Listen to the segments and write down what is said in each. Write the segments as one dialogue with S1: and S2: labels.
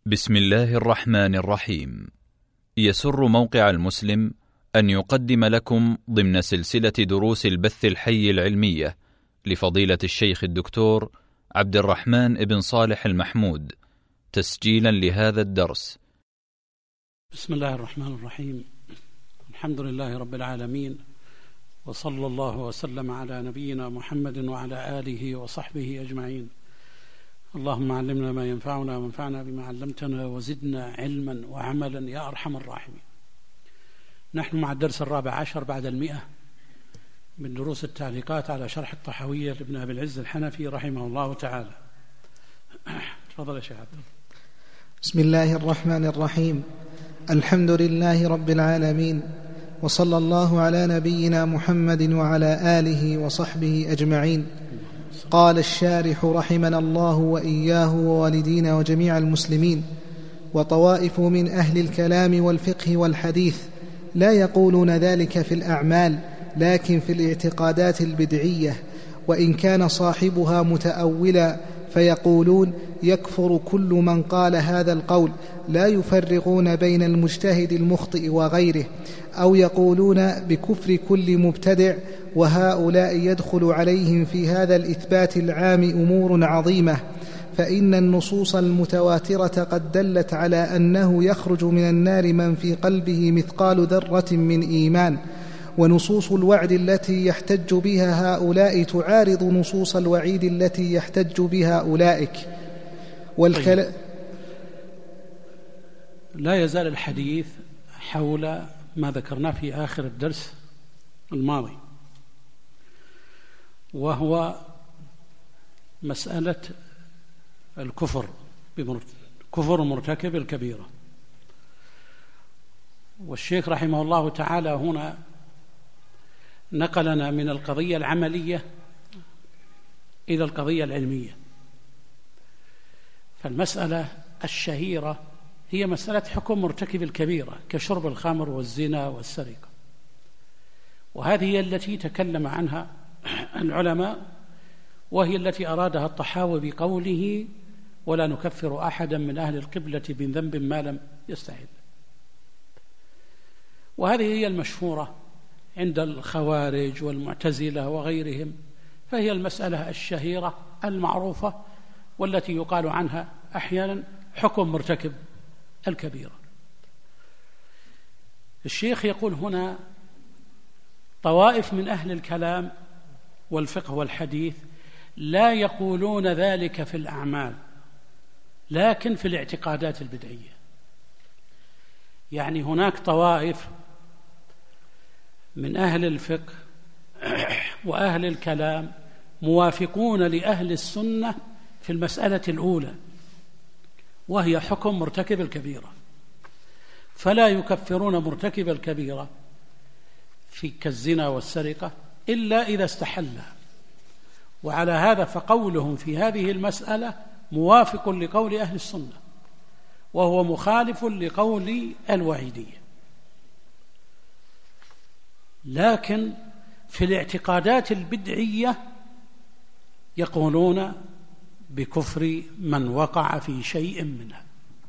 S1: بسم الله الرحمن الرحيم. يسر موقع المسلم أن يقدم لكم ضمن سلسلة دروس البث الحي العلمية لفضيلة الشيخ الدكتور عبد الرحمن بن صالح المحمود تسجيلا لهذا الدرس.
S2: بسم الله الرحمن الرحيم. الحمد لله رب العالمين، وصلى الله وسلم على نبينا محمد وعلى آله وصحبه أجمعين. اللهم علمنا ما ينفعنا وانفعنا بما علمتنا وزدنا علما وعملا يا أرحم الراحمين. نحن مع الدرس 14 بعد 100 من دروس التعليقات على شرح الطحاوية لابن أبي العز الحنفي رحمه الله تعالى. تفضل يا شيخ عبد الله.
S3: بسم الله الرحمن الرحيم. الحمد لله رب العالمين، وصلى الله على نبينا محمد وعلى آله وصحبه أجمعين. قال الشارح رحمنا الله وإياه ووالدينا وجميع المسلمين: وطوائف من أهل الكلام والفقه والحديث لا يقولون ذلك في الأعمال، لكن في الاعتقادات البدعية، وإن كان صاحبها متأولا فيقولون يكفر كل من قال هذا القول، لا يفرقون بين المجتهد المخطئ وغيره، أو يقولون بكفر كل مبتدع، وهؤلاء يدخل عليهم في هذا الإثبات العام أمور عظيمة، فإن النصوص المتواترة قد دلت على أنه يخرج من النار من في قلبه مثقال ذرة من إيمان، ونصوص الوعد التي يحتج بها هؤلاء تعارض نصوص الوعيد التي يحتج بها أولئك.
S2: لا يزال الحديث حول ما ذكرناه في آخر الدرس الماضي، وهو مسألة الكفر كفر مرتكب الكبيرة. والشيخ رحمه الله تعالى هنا نقلنا من القضية العملية إلى القضية العلمية. فالمسألة الشهيرة هي مسألة حكم مرتكب الكبيرة كشرب الخمر والزنا والسرقة، وهذه هي التي تكلم عنها العلماء، وهي التي أرادها الطحاوي بقوله: ولا نكفر أحدا من أهل القبلة من ذنب ما لم يستحل. وهذه هي المشهورة عند الخوارج والمعتزلة وغيرهم، فهي المسألة الشهيرة المعروفة والتي يقال عنها أحيانا حكم مرتكب الكبيرة. الشيخ يقول هنا: طوائف من أهل الكلام والفقه والحديث لا يقولون ذلك في الأعمال، لكن في الاعتقادات البدعية. يعني هناك طوائف من أهل الفقه وأهل الكلام موافقون لأهل السنة في المسألة الأولى، وهي حكم مرتكب الكبيرة، فلا يكفرون مرتكب الكبيرة في كالزنا والسرقة إلا إذا استحلها. وعلى هذا فقولهم في هذه المسألة موافق لقول أهل السنة، وهو مخالف لقول الوعيدية. لكن في الاعتقادات البدعية يقولون بكفر من وقع في شيء منها.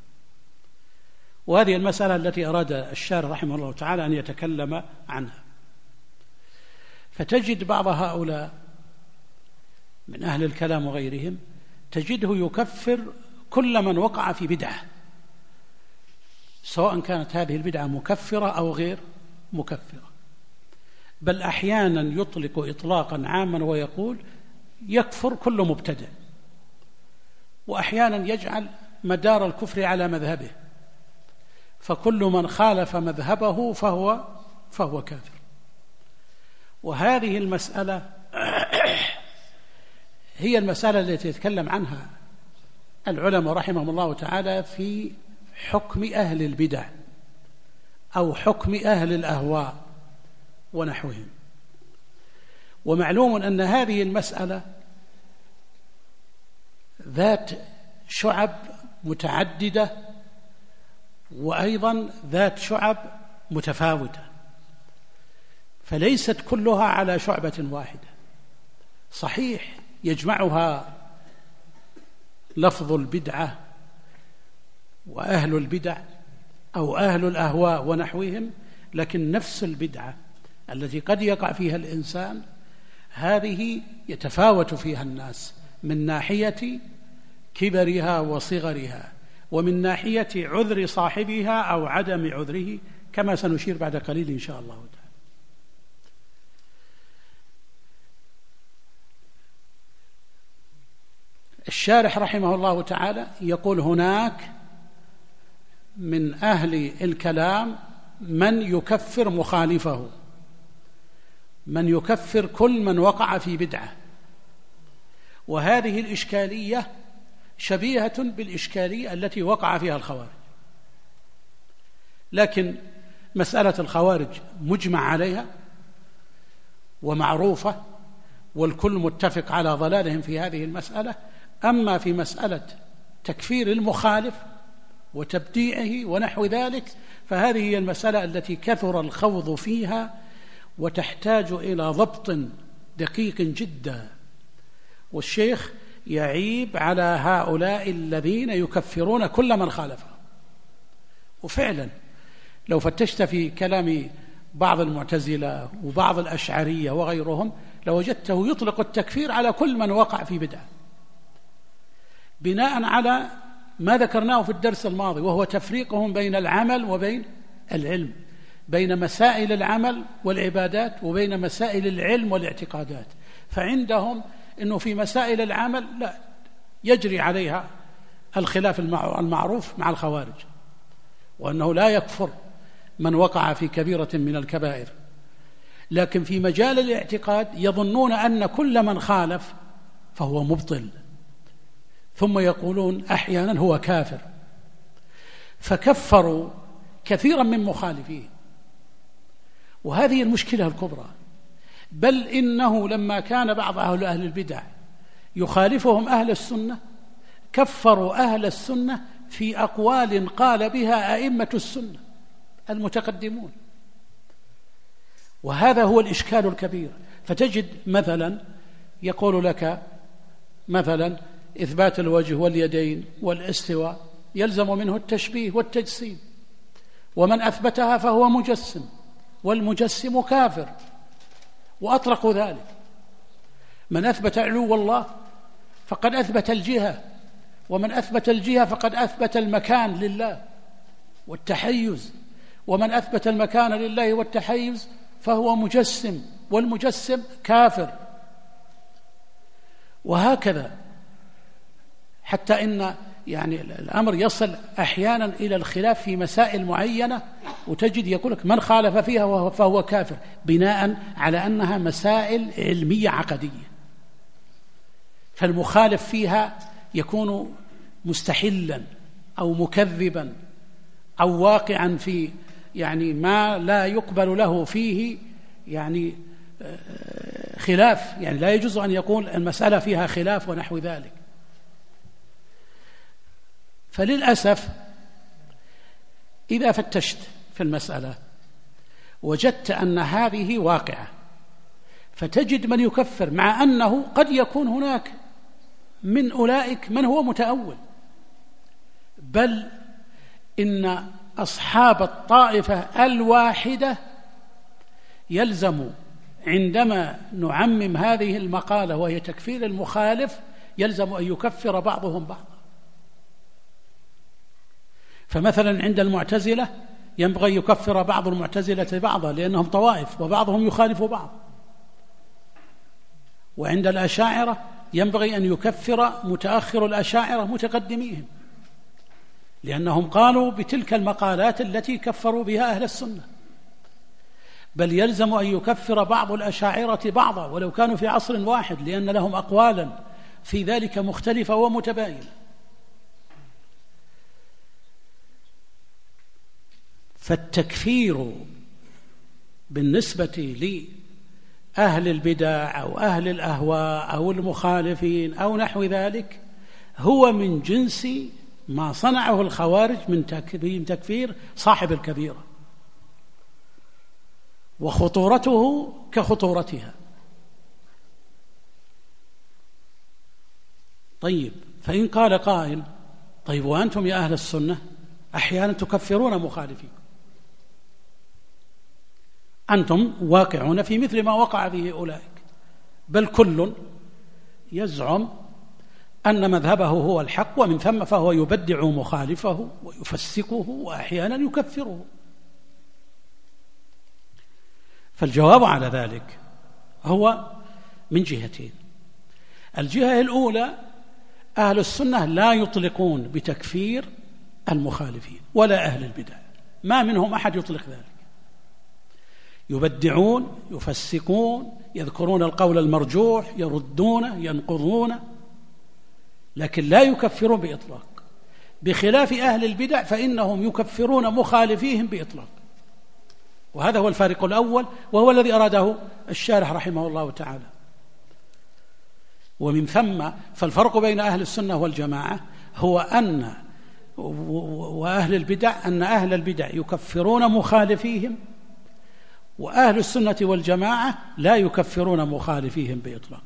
S2: وهذه المسألة التي أراد الشارح رحمه الله تعالى أن يتكلم عنها. فتجد بعض هؤلاء من أهل الكلام وغيرهم تجده يكفر كل من وقع في بدعة، سواء كانت هذه البدعة مكفرة أو غير مكفرة، بل أحيانا يطلق إطلاقا عاما ويقول يكفر كل مبتدع، وأحيانا يجعل مدار الكفر على مذهبه، فكل من خالف مذهبه فهو كافر. وهذه المسألة هي المسألة التي يتكلم عنها العلماء رحمهم الله تعالى في حكم أهل البدع أو حكم أهل الأهواء ونحوهم. ومعلوم أن هذه المسألة ذات شعب متعددة، وأيضا ذات شعب متفاوتة، فليست كلها على شعبة واحدة. صحيح يجمعها لفظ البدعة وأهل البدع أو أهل الأهواء ونحوهم، لكن نفس البدعة التي قد يقع فيها الإنسان هذه يتفاوت فيها الناس من ناحية كبرها وصغرها، ومن ناحية عذر صاحبها أو عدم عذره، كما سنشير بعد قليل إن شاء الله تعالى. الشارح رحمه الله تعالى يقول: هناك من أهل الكلام من يكفر مخالفه، من يكفر كل من وقع في بدعة، وهذه الإشكالية شبيهة بالإشكالية التي وقع فيها الخوارج. لكن مسألة الخوارج مجمع عليها ومعروفة، والكل متفق على ضلالهم في هذه المسألة. أما في مسألة تكفير المخالف وتبديعه ونحو ذلك، فهذه هي المسألة التي كثر الخوض فيها وتحتاج إلى ضبط دقيق جدا، والشيخ يعيب على هؤلاء الذين يكفرون كل من خالفه. وفعلا لو فتشت في كلام بعض المعتزلة وبعض الأشعرية وغيرهم لوجدته يطلق التكفير على كل من وقع في بدعة، بناء على ما ذكرناه في الدرس الماضي، وهو تفريقهم بين العمل وبين العلم، بين مسائل العمل والعبادات وبين مسائل العلم والاعتقادات. فعندهم أنه في مسائل العمل لا يجري عليها الخلاف المعروف مع الخوارج، وأنه لا يكفر من وقع في كبيرة من الكبائر، لكن في مجال الاعتقاد يظنون أن كل من خالف فهو مبطل، ثم يقولون أحيانا هو كافر، فكفروا كثيرا من مخالفيه. وهذه المشكلة الكبرى. بل إنه لما كان بعض أهل البدع يخالفهم أهل السنة كفروا أهل السنة في أقوال قال بها أئمة السنة المتقدمون، وهذا هو الإشكال الكبير. فتجد مثلا يقول لك مثلا إثبات الوجه واليدين والاستواء يلزم منه التشبيه والتجسيم، ومن أثبتها فهو مجسم، والمجسم كافر، وأطلقوا ذلك. من أثبت علو الله فقد أثبت الجهة، ومن أثبت الجهة فقد أثبت المكان لله والتحيز، ومن أثبت المكان لله والتحيز فهو مجسم، والمجسم كافر، وهكذا. حتى إن يعني الأمر يصل أحيانا إلى الخلاف في مسائل معينة، وتجد يقولك من خالف فيها فهو كافر، بناء على أنها مسائل علمية عقدية، فالمخالف فيها يكون مستحلا أو مكذبا أو واقعا في يعني ما لا يقبل له فيه يعني خلاف، يعني لا يجوز أن يقول المسألة فيها خلاف ونحو ذلك. فللأسف إذا فتشت في المسألة وجدت أن هذه واقعة، فتجد من يكفر، مع أنه قد يكون هناك من أولئك من هو متأول، بل إن أصحاب الطائفة الواحدة يلزم عندما نعمم هذه المقالة وهي تكفير المخالف يلزم أن يكفر بعضهم بعضا. فمثلا عند المعتزلة ينبغي يكفر بعض المعتزلة بعضا لأنهم طوائف وبعضهم يخالف بعض، وعند الأشاعرة ينبغي أن يكفر متأخر الأشاعرة متقدميهم، لأنهم قالوا بتلك المقالات التي كفروا بها أهل السنة. بل يلزم أن يكفر بعض الأشاعرة بعضا ولو كانوا في عصر واحد، لأن لهم أقوالا في ذلك مختلفة ومتباينة. فالتكفير بالنسبة لأهل البدع أو أهل الأهواء أو المخالفين أو نحو ذلك هو من جنس ما صنعه الخوارج من تكفير صاحب الكبيرة، وخطورته كخطورتها. طيب، فإن قال قائل: طيب وأنتم يا أهل السنة أحيانا تكفرون مخالفين. أنتم واقعون في مثل ما وقع به أولئك، بل كل يزعم أن مذهبه هو الحق، ومن ثم فهو يبدع مخالفه ويفسقه وأحيانا يكفره. فالجواب على ذلك هو من جهتين. الجهة الأولى أهل السنة لا يطلقون بتكفير المخالفين ولا أهل البدع، ما منهم أحد يطلق ذلك. يبدعون، يفسقون، يذكرون القول المرجوح، يردونه، ينقضونه، لكن لا يكفرون بإطلاق، بخلاف أهل البدع فإنهم يكفرون مخالفيهم بإطلاق. وهذا هو الفارق الأول، وهو الذي أراده الشارح رحمه الله تعالى. ومن ثم فالفرق بين أهل السنة والجماعة هو أن وأهل البدع أن أهل البدع يكفرون مخالفيهم، وأهل السنة والجماعة لا يكفرون مخالفيهم بإطلاق.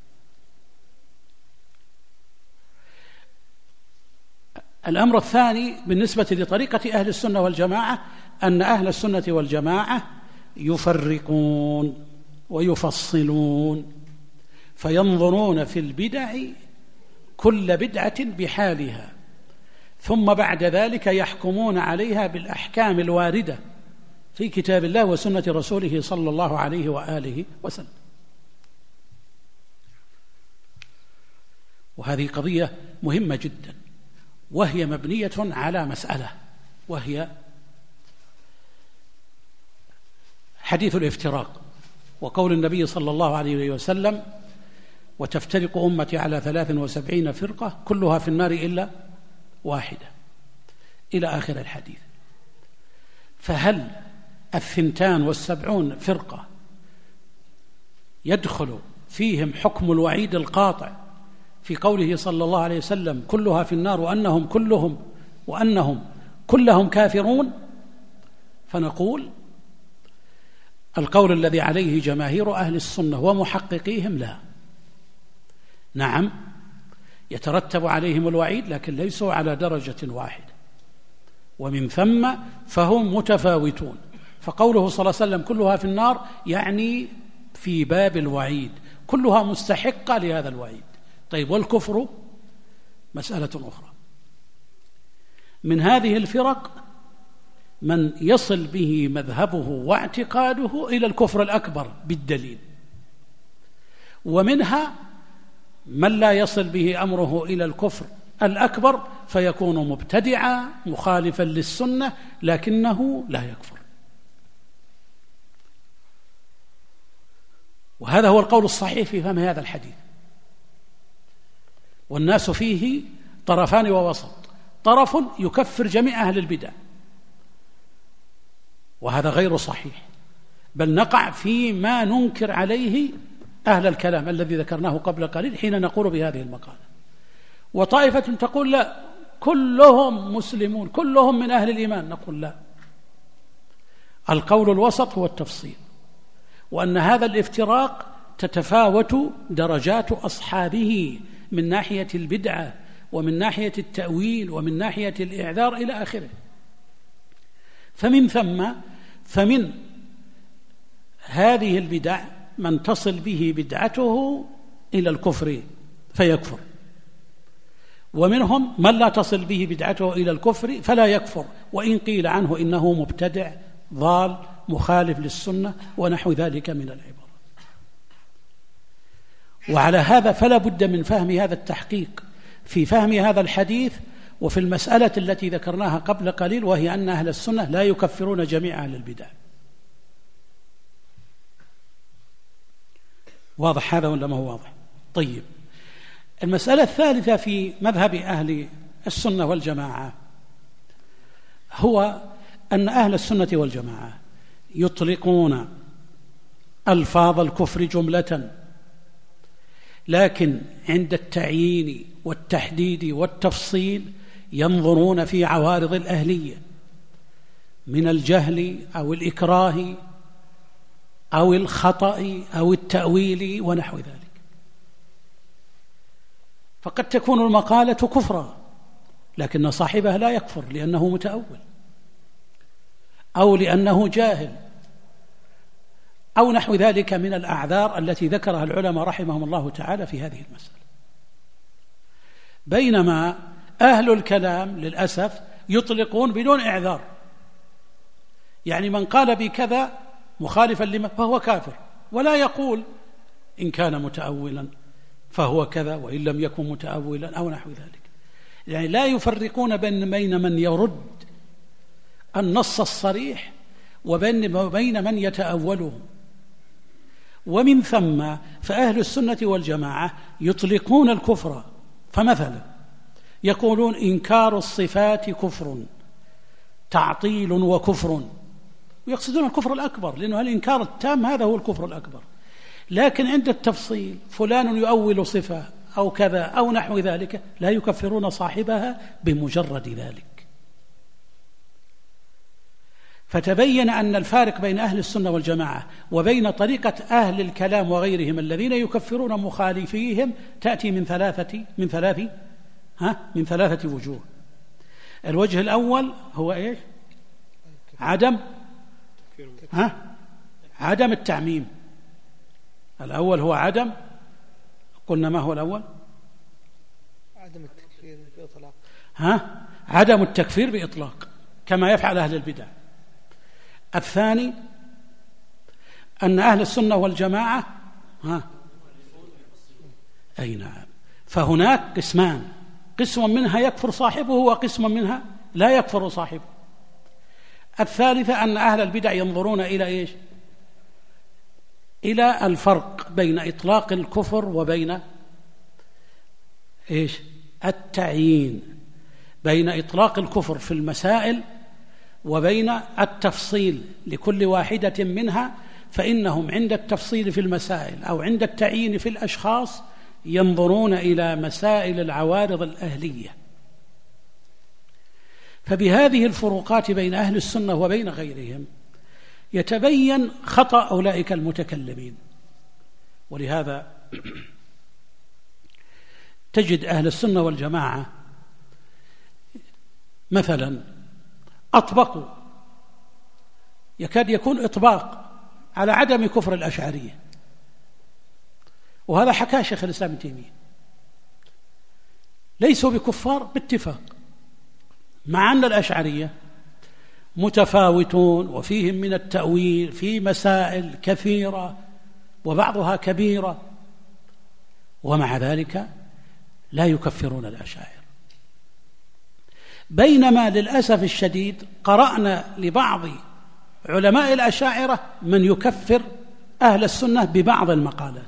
S2: الأمر الثاني بالنسبة لطريقة أهل السنة والجماعة أن أهل السنة والجماعة يفرقون ويفصلون، فينظرون في البدع كل بدعة بحالها، ثم بعد ذلك يحكمون عليها بالأحكام الواردة في كتاب الله وسنة رسوله صلى الله عليه وآله وسلم. وهذه قضية مهمة جدا، وهي مبنية على مسألة، وهي حديث الافتراق، وقول النبي صلى الله عليه وسلم: وتفترق أمتي على 73 فرقة كلها في النار إلا واحدة، إلى آخر الحديث. فهل 72 فرقة يدخل فيهم حكم الوعيد القاطع في قوله صلى الله عليه وسلم كلها في النار وأنهم كلهم كافرون؟ فنقول القول الذي عليه جماهير أهل السنة ومحققيهم لا، نعم يترتب عليهم الوعيد، لكن ليسوا على درجة واحدة، ومن ثم فهم متفاوتون. فقوله صلى الله عليه وسلم كلها في النار يعني في باب الوعيد، كلها مستحقة لهذا الوعيد. طيب والكفر مسألة أخرى. من هذه الفرق من يصل به مذهبه واعتقاده إلى الكفر الأكبر بالدليل، ومنها من لا يصل به أمره إلى الكفر الأكبر فيكون مبتدعا مخالفا للسنة لكنه لا يكفر. وهذا هو القول الصحيح في فهم هذا الحديث. والناس فيه طرفان ووسط، طرف يكفر جميع أهل البدع، وهذا غير صحيح، بل نقع فيما ننكر عليه أهل الكلام الذي ذكرناه قبل قليل حين نقول بهذه المقالة. وطائفة تقول لا، كلهم مسلمون، كلهم من أهل الإيمان. نقول لا، القول الوسط هو التفصيل، وأن هذا الافتراق تتفاوت درجات أصحابه من ناحية البدعة ومن ناحية التأويل ومن ناحية الإعذار إلى آخره. فمن هذه البدع من تصل به بدعته إلى الكفر فيكفر، ومنهم من لا تصل به بدعته إلى الكفر فلا يكفر، وإن قيل عنه إنه مبتدع ضال مخالف للسنة ونحو ذلك من العبارة. وعلى هذا فلا بد من فهم هذا التحقيق في فهم هذا الحديث وفي المسألة التي ذكرناها قبل قليل، وهي أن أهل السنة لا يكفرون جميع أهل البدع. واضح هذا ولا ما هو واضح؟ طيب، المسألة الثالثة في مذهب أهل السنة والجماعة هو أن أهل السنة والجماعة يطلقون ألفاظ الكفر جملة، لكن عند التعيين والتحديد والتفصيل ينظرون في عوارض الأهلية من الجهل أو الإكراه أو الخطأ أو التأويل ونحو ذلك. فقد تكون المقالة كفرا لكن صاحبها لا يكفر لأنه متأول أو لأنه جاهل أو نحو ذلك من الأعذار التي ذكرها العلماء رحمهم الله تعالى في هذه المسألة. بينما أهل الكلام للأسف يطلقون بدون إعذار، يعني من قال بكذا مخالفا لما فهو كافر، ولا يقول إن كان متأولا فهو كذا وإن لم يكن متأولا أو نحو ذلك. يعني لا يفرقون بين من يرد النص الصريح وبين من يتأوله. ومن ثم فأهل السنة والجماعة يطلقون الكفر، فمثلا يقولون إنكار الصفات كفر، تعطيل وكفر، ويقصدون الكفر الأكبر، لأنه الإنكار التام هذا هو الكفر الأكبر. لكن عند التفصيل فلان يؤول صفة أو كذا أو نحو ذلك لا يكفرون صاحبها بمجرد ذلك. فتبين أن الفارق بين أهل السنة والجماعة وبين طريقة أهل الكلام وغيرهم الذين يكفرون مخالفيهم تأتي من ثلاثة وجوه. الوجه الأول هو إيش؟ عدم التعميم. الأول هو قلنا ما هو الأول؟
S3: عدم التكفير بإطلاق.
S2: عدم التكفير بإطلاق كما يفعل أهل البدع. الثاني أن أهل السنة والجماعة أي نعم، فهناك قسمان، قسم منها يكفر صاحبه وقسم منها لا يكفر صاحبه. الثالثة أن أهل البدع ينظرون إلى إيش؟ إلى الفرق بين إطلاق الكفر وبين إيش؟ التعيين، بين إطلاق الكفر في المسائل وبين التفصيل لكل واحدة منها. فإنهم عند التفصيل في المسائل أو عند التعيين في الأشخاص ينظرون إلى مسائل العوارض الأهلية. فبهذه الفروقات بين أهل السنة وبين غيرهم يتبين خطأ أولئك المتكلمين. ولهذا تجد أهل السنة والجماعة مثلا أطبقوا، يكاد يكون إطباق على عدم كفر الأشعرية، وهذا حكاه شيخ الإسلام ابن تيمية. ليسوا بكفار باتفاق، مع أن الأشعرية متفاوتون وفيهم من التأويل في مسائل كثيرة وبعضها كبيرة، ومع ذلك لا يكفرون الأشاعرة. بينما للأسف الشديد قرأنا لبعض علماء الأشاعرة من يكفر أهل السنة ببعض المقالات،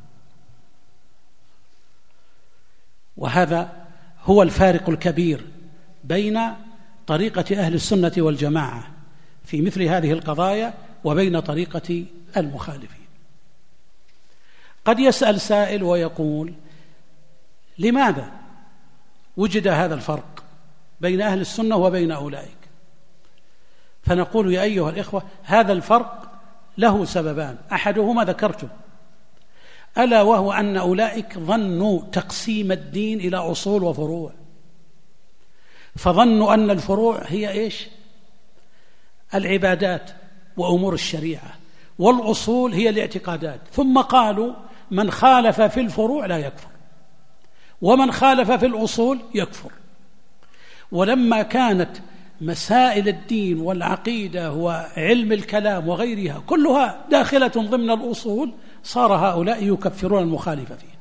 S2: وهذا هو الفارق الكبير بين طريقة أهل السنة والجماعة في مثل هذه القضايا وبين طريقة المخالفين. قد يسأل سائل ويقول: لماذا وجد هذا الفرق بين أهل السنة وبين أولئك؟ فنقول: يا أيها الإخوة، هذا الفرق له سببان، أحدهما ذكرته، ألا وهو أن أولئك ظنوا تقسيم الدين إلى أصول وفروع، فظنوا أن الفروع هي إيش؟ العبادات وأمور الشريعة، والأصول هي الاعتقادات. ثم قالوا: من خالف في الفروع لا يكفر، ومن خالف في الأصول يكفر. ولما كانت مسائل الدين والعقيدة وعلم الكلام وغيرها كلها داخلة ضمن الأصول، صار هؤلاء يكفرون المخالف فيه.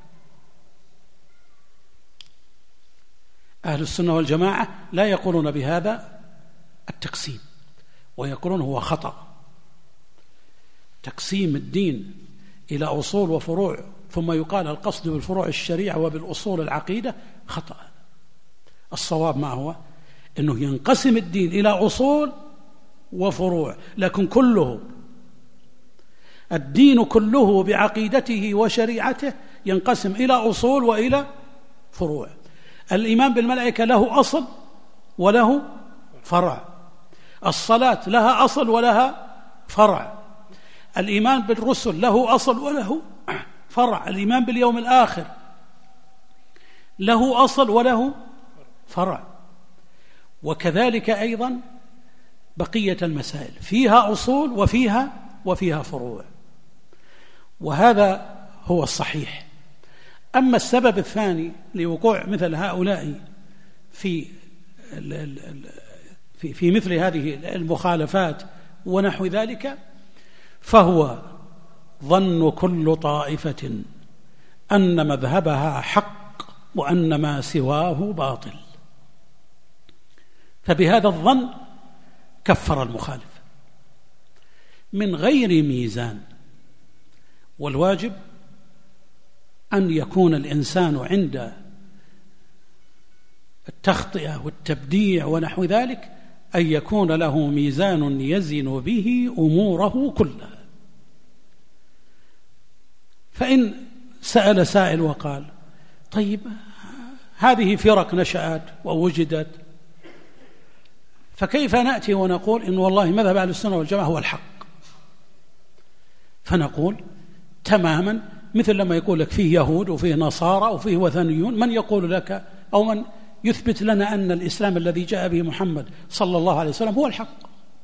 S2: أهل السنة والجماعة لا يقولون بهذا التقسيم، ويقولون هو خطأ. تقسيم الدين إلى أصول وفروع ثم يقال القصد بالفروع الشريعة وبالأصول العقيدة خطأ. الصواب ما هو؟ أنه ينقسم الدين إلى أصول وفروع، لكن كله الدين كله بعقيدته وشريعته ينقسم إلى أصول وإلى فروع. الإيمان بالملائكة له أصل وله فرع، الصلاة لها أصل ولها فرع، الإيمان بالرسل له أصل وله فرع، الإيمان باليوم الآخر له أصل وله فرع. وكذلك أيضا بقية المسائل فيها أصول وفيها فروع، وهذا هو الصحيح. أما السبب الثاني لوقوع مثل هؤلاء في مثل هذه المخالفات ونحو ذلك، فهو ظن كل طائفة أن مذهبها حق وأن ما سواه باطل، فبهذا الظن كفر المخالف من غير ميزان. والواجب أن يكون الإنسان عند التخطئة والتبديع ونحو ذلك أن يكون له ميزان يزن به أموره كلها. فإن سأل سائل وقال طيب هذه فرق نشأت ووجدت، فكيف نأتي ونقول إن والله مذهب أهل السنة والجماعة هو الحق؟ فنقول تماما مثل لما يقول لك فيه يهود وفيه نصارى وفيه وثنيون، من يقول لك أو من يثبت لنا أن الإسلام الذي جاء به محمد صلى الله عليه وسلم هو الحق؟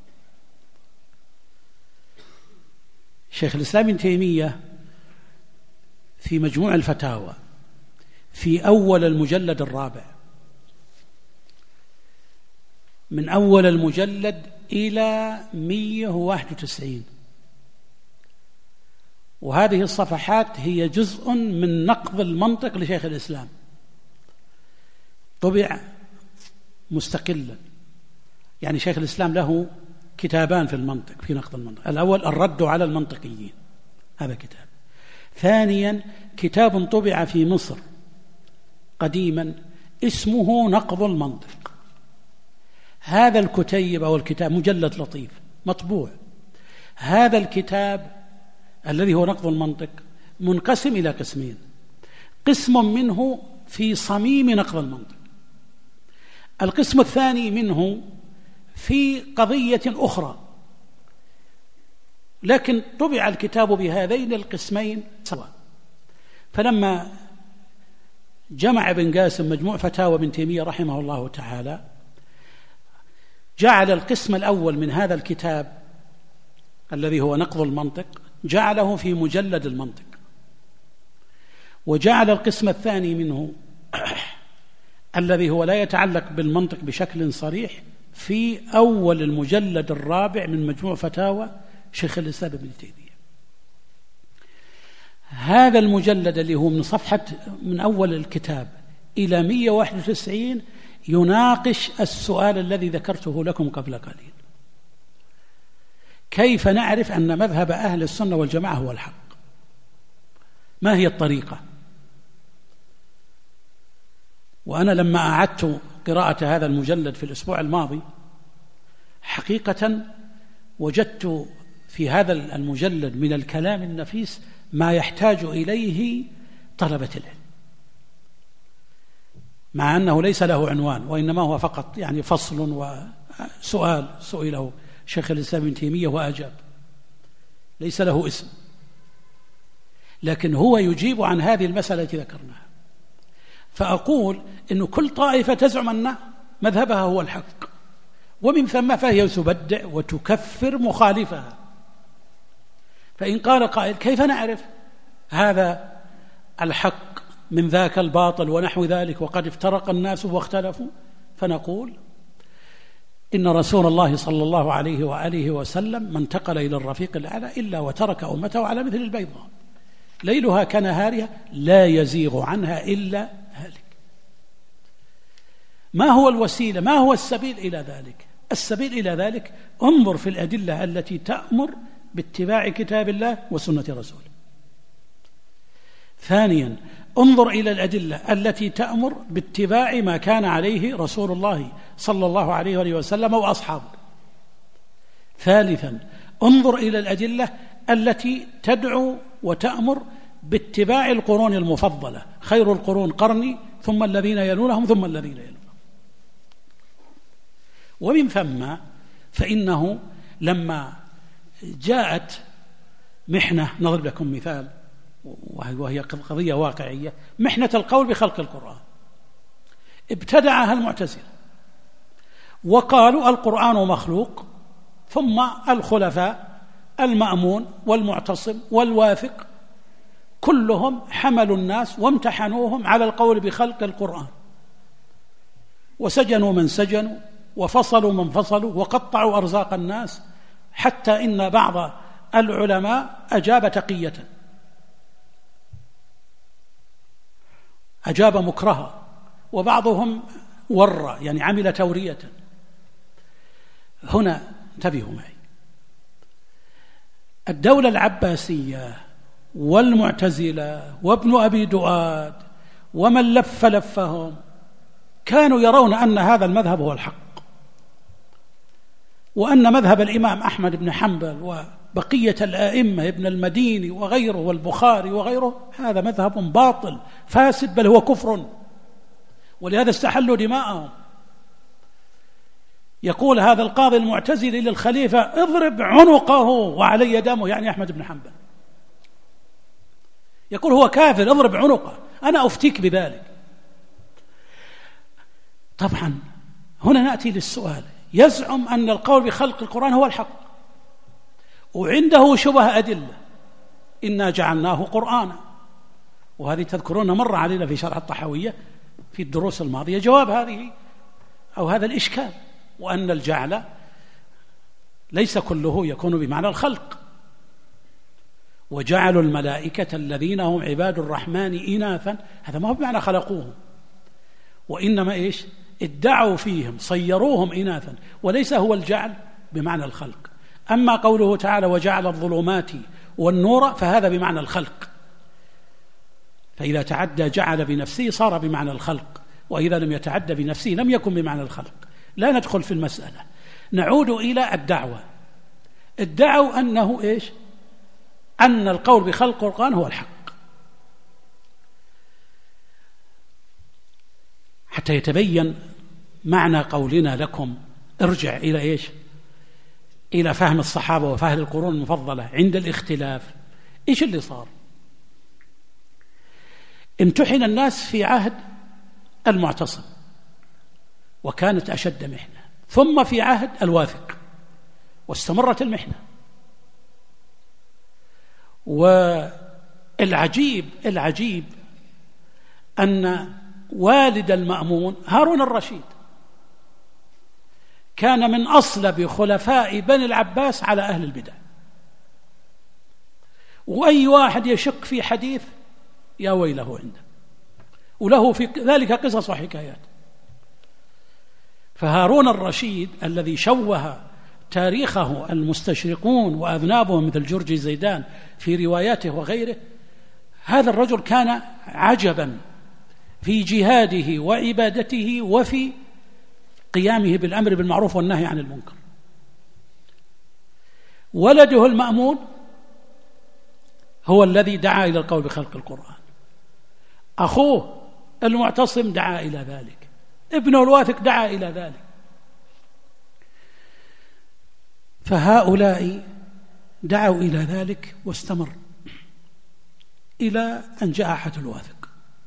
S2: شيخ الإسلام ابن تيمية في مجموع الفتاوى في أول المجلد الرابع، من أول المجلد إلى 191، وهذه الصفحات هي جزء من نقض المنطق لشيخ الإسلام، طبع مستقلا. يعني شيخ الإسلام له كتابان في المنطق، في نقض المنطق: الأول الرد على المنطقيين، هذا كتاب. ثانيا كتاب طبع في مصر قديما اسمه نقض المنطق. هذا الكتيب أو الكتاب مجلد لطيف مطبوع. هذا الكتاب الذي هو نقض المنطق منقسم إلى قسمين: قسم منه في صميم نقض المنطق، القسم الثاني منه في قضية أخرى، لكن طبع الكتاب بهذين القسمين سواء. فلما جمع ابن قاسم مجموع فتاوى ابن تيمية رحمه الله تعالى، جعل القسم الأول من هذا الكتاب الذي هو نقض المنطق جعله في مجلد المنطق، وجعل القسم الثاني منه الذي هو لا يتعلق بالمنطق بشكل صريح في أول المجلد الرابع من مجموع فتاوى شيخ الإسلام ابن تيمية. هذا المجلد اللي هو من أول الكتاب إلى 191 يناقش السؤال الذي ذكرته لكم قبل قليل: كيف نعرف أن مذهب أهل السنة والجماعة هو الحق؟ ما هي الطريقة؟ وأنا لما أعدت قراءة هذا المجلد في الأسبوع الماضي حقيقة وجدت في هذا المجلد من الكلام النفيس ما يحتاج إليه طلبة العلم، مع أنه ليس له عنوان، وإنما هو فقط يعني فصل وسؤال سئله شيخ الإسلام ابن تيمية وأجاب، ليس له اسم، لكن هو يجيب عن هذه المسألة التي ذكرناها. فأقول إن كل طائفة تزعم أن مذهبها هو الحق، ومن ثم فهي تبدع وتكفر مخالفها. فإن قال قائل: كيف نعرف هذا الحق من ذاك الباطل ونحو ذلك وقد افترق الناس واختلفوا؟ فنقول: إن رسول الله صلى الله عليه وآله وسلم ما انتقل إلى الرفيق الأعلى إلا وترك أمته على مثل البيضاء ليلها كنهارها لا يزيغ عنها إلا هالك. ما هو الوسيلة؟ ما هو السبيل إلى ذلك؟ السبيل إلى ذلك انظر في الأدلة التي تأمر باتباع كتاب الله وسنة رسوله. ثانيا انظر إلى الأدلة التي تأمر باتباع ما كان عليه رسول الله صلى الله عليه وآله وسلم وأصحابه. ثالثا انظر إلى الأدلة التي تدعو وتأمر باتباع القرون المفضلة: خير القرون قرني ثم الذين يلونهم ثم الذين يلونهم. ومن ثم فإنه لما جاءت محنة، نضرب لكم مثال وهي قضية واقعية، محنة القول بخلق القرآن، ابتدعها المعتزلة وقالوا القرآن مخلوق، ثم الخلفاء المأمون والمعتصم والواثق كلهم حملوا الناس وامتحنوهم على القول بخلق القرآن، وسجنوا من سجنوا وفصلوا من فصلوا وقطعوا أرزاق الناس، حتى إن بعض العلماء أجاب تقية، أجاب مكرها، وبعضهم ور يعني عمل تورية. هنا انتبهوا معي، الدولة العباسية والمعتزلة وابن أبي دؤاد ومن لفهم كانوا يرون أن هذا المذهب هو الحق، وأن مذهب الإمام أحمد بن حنبل وبقية الآئمة ابن المديني وغيره والبخاري وغيره هذا مذهب باطل فاسد، بل هو كفر، ولهذا استحلوا دماءهم. يقول هذا القاضي المعتزلي للخليفة: اضرب عنقه وعلي دمه، يعني أحمد بن حنبل، يقول هو كافر، اضرب عنقه، أنا أفتيك بذلك. طبعا هنا نأتي للسؤال، يزعم أن القول بخلق القرآن هو الحق، وعنده شبه أدلة، إنا جعلناه قرآنا، وهذه تذكرون مر علينا في شرح الطحاوية في الدروس الماضية جواب هذه أو هذا الإشكال، وأن الجعل ليس كله يكون بمعنى الخلق، وجعلوا الملائكة الذين هم عباد الرحمن إناثا، هذا ما هو بمعنى خلقوهم، وإنما إيش ادعوا فيهم صيروهم إناثا، وليس هو الجعل بمعنى الخلق. أما قوله تعالى وجعل الظلمات والنور فهذا بمعنى الخلق، فإذا تعدى جعل بنفسه صار بمعنى الخلق، وإذا لم يتعدى بنفسه لم يكن بمعنى الخلق. لا ندخل في المسألة، نعود إلى الدعوة. ادعوا أنه إيش؟ أن القول بخلق القرآن هو الحق. حتى يتبين معنى قولنا لكم ارجع إلى إيش؟ إلى فهم الصحابة وفهم القرون المفضلة عند الاختلاف. إيش اللي صار؟ امتحن الناس في عهد المعتصم وكانت أشد محنة، ثم في عهد الواثق واستمرت المحنة. والعجيب أن والد المأمون هارون الرشيد كان من أصلب خلفاء بني العباس على أهل البدع، وأي واحد يشك في حديث يا ويله عنده، وله في ذلك قصص وحكايات. فهارون الرشيد الذي شوه تاريخه المستشرقون وأذنابهم مثل جورج زيدان في رواياته وغيره، هذا الرجل كان عجبا في جهاده وعبادته وفي قيامه بالأمر بالمعروف والنهي عن المنكر. ولده المأمون هو الذي دعا إلى القول بخلق القرآن، أخوه المعتصم دعا إلى ذلك، ابنه الواثق دعا إلى ذلك. فهؤلاء دعوا إلى ذلك واستمر إلى أن جاء عهد الواثق.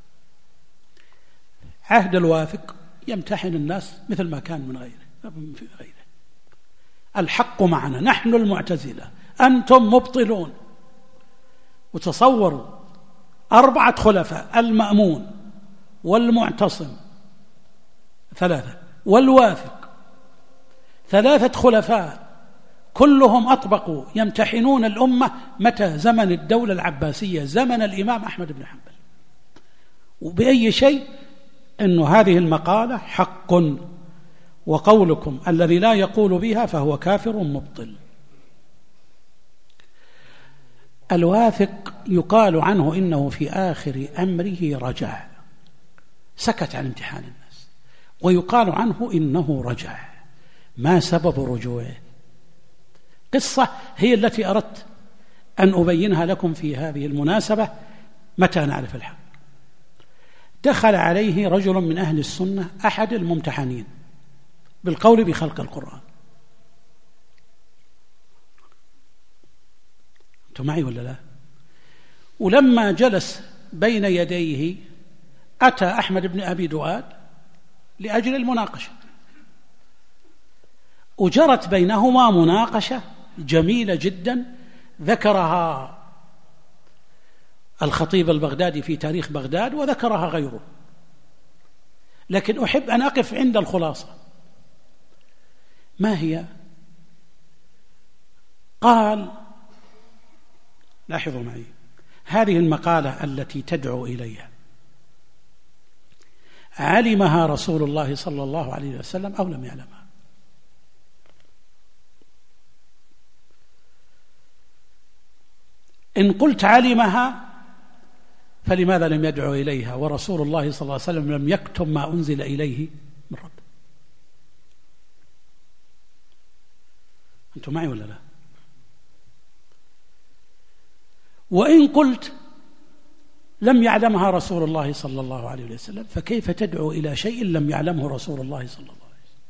S2: عهد الواثق يمتحن الناس مثل ما كان من غيره. الحق معنا، نحن المعتزلة، أنتم مبطلون. وتصوروا 4 خلفاء، المأمون والمعتصم 3 والواثق 3 خلفاء كلهم أطبقوا يمتحنون الأمة متى؟ زمن الدولة العباسية، زمن الإمام أحمد بن حنبل. وبأي شيء؟ أن هذه المقالة حق، وقولكم الذي لا يقول بها فهو كافر مبطل. الواثق يقال عنه إنه في آخر أمره رجع، سكت عن امتحان الناس، ويقال عنه إنه رجع. ما سبب رجوعه؟ قصة هي التي أردت أن أبينها لكم في هذه المناسبة متى نعرف الحق. دخل عليه رجل من أهل السنة أحد الممتحنين بالقول بخلق القرآن. أنتم معي ولا لا؟ ولما جلس بين يديه أتى أحمد بن أبي دؤاد لأجل المناقشة، وجرت بينهما مناقشة جميلة جدا ذكرها الخطيب البغدادي في تاريخ بغداد وذكرها غيره، لكن أحب أن أقف عند الخلاصة. ما هي؟ قال، لاحظوا معي هذه المقالة التي تدعو إليها علمها رسول الله صلى الله عليه وسلم أو لم يعلمها؟ إن قلت علمها فلماذا لم يدعو إليها ورسول الله صلى الله عليه وسلم لم يكتم ما أنزل إليه من رب؟ أنتم معي ولا لا؟ وإن قلت لم يعلمها رسول الله صلى الله عليه وسلم فكيف تدعو إلى شيء لم يعلمه رسول الله صلى الله عليه وسلم؟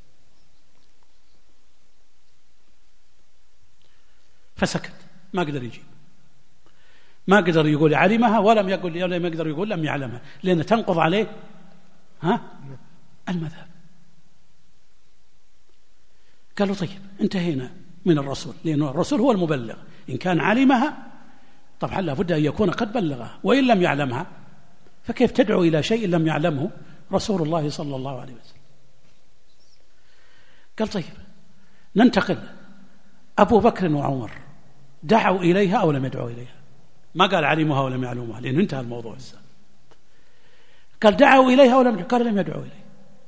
S2: فسكت، ما قدر يجيب، ما قدر يقول علمها ولم يقدر يقول لم يعلمها، لأن تنقض عليه المذهب. قالوا طيب انتهينا من الرسول، لأنه الرسول هو المبلغ، إن كان علمها طبعا لابد أن يكون قد بلغها، وإن لم يعلمها فكيف تدعو إلى شيء لم يعلمه رسول الله صلى الله عليه وسلم؟ قال طيب ننتقل، أبو بكر وعمر دعوا إليها أو لم يدعوا إليها؟ ما قال علمها ولم يعلمها لأنه انتهى الموضوع السابق. قال دعوا إليها ولم يدعوا؟ قال لم يدعوا إليها.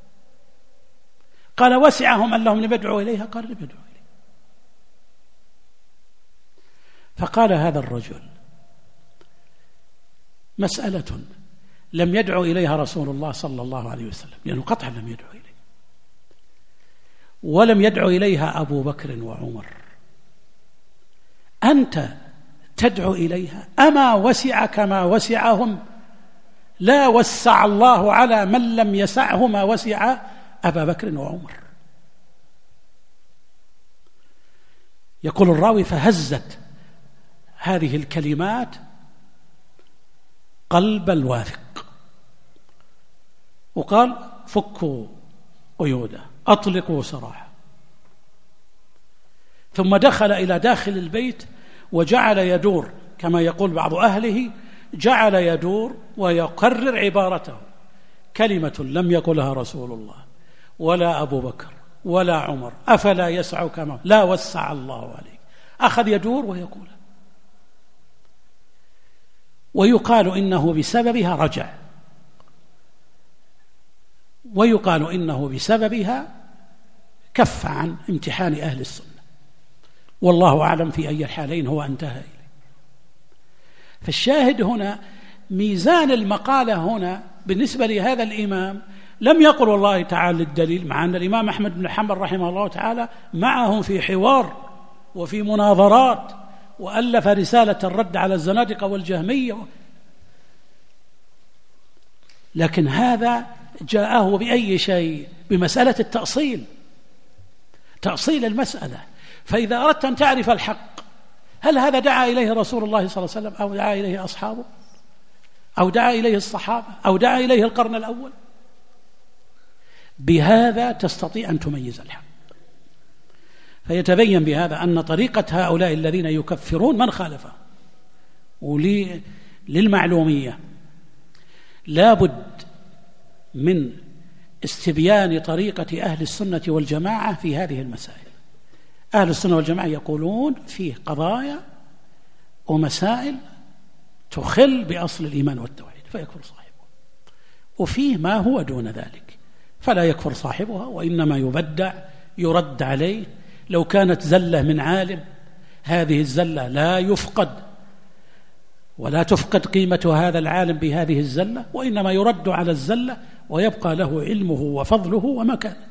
S2: قال وسعهم أنهم لم يدعوا إليها؟ قال لم يدعوا إليها. فقال هذا الرجل مسألة لم يدعو إليها رسول الله صلى الله عليه وسلم، لأنه قطعا لم يدعو إليه، ولم يدعو إليها أبو بكر وعمر، أنت تدعو إليها؟ أما وسعك ما وسعهم؟ لا وسع الله على من لم يسعه ما وسع أبا بكر وعمر. يقول الراوي فهزت هذه الكلمات قلب الواثق، وقال فكوا قيوده، أطلقوا سراحه. ثم دخل إلى داخل البيت وجعل يدور، كما يقول بعض أهله، جعل يدور ويقرر عبارته: كلمة لم يقلها رسول الله ولا أبو بكر ولا عمر، أفلا يسعك ما لا وسع الله عليك. أخذ يدور ويقول، ويقال إنه بسببها رجع، ويقال إنه بسببها كف عن امتحان أهل السنة، والله أعلم في أي الحالين هو انتهى إليه. فالشاهد هنا ميزان المقالة هنا بالنسبة لهذا الإمام لم يقل والله تعالى الدليل، مع أن الإمام أحمد بن حنبل رحمه الله تعالى معهم في حوار وفي مناظرات، وألف رسالة الرد على الزنادقة والجهمية، لكن هذا جاءه بأي شيء؟ بمسألة التأصيل، تأصيل المسألة. فإذا أردت أن تعرف الحق، هل هذا دعا إليه رسول الله صلى الله عليه وسلم أو دعا إليه أصحابه أو دعا إليه الصحابة أو دعا إليه القرن الأول؟ بهذا تستطيع أن تميز الحق. فيتبين بهذا أن طريقة هؤلاء الذين يكفرون من خالفه. وللمعلومية لابد من استبيان طريقة أهل السنة والجماعة في هذه المسائل. أهل السنة والجماعة يقولون فيه قضايا ومسائل تخل بأصل الإيمان والتوحيد فيكفر صاحبه، وفيه ما هو دون ذلك فلا يكفر صاحبها، وإنما يبدع يرد عليه. لو كانت زلة من عالم هذه الزلة لا يفقد ولا تفقد قيمة هذا العالم بهذه الزلة، وإنما يرد على الزلة ويبقى له علمه وفضله ومكانه.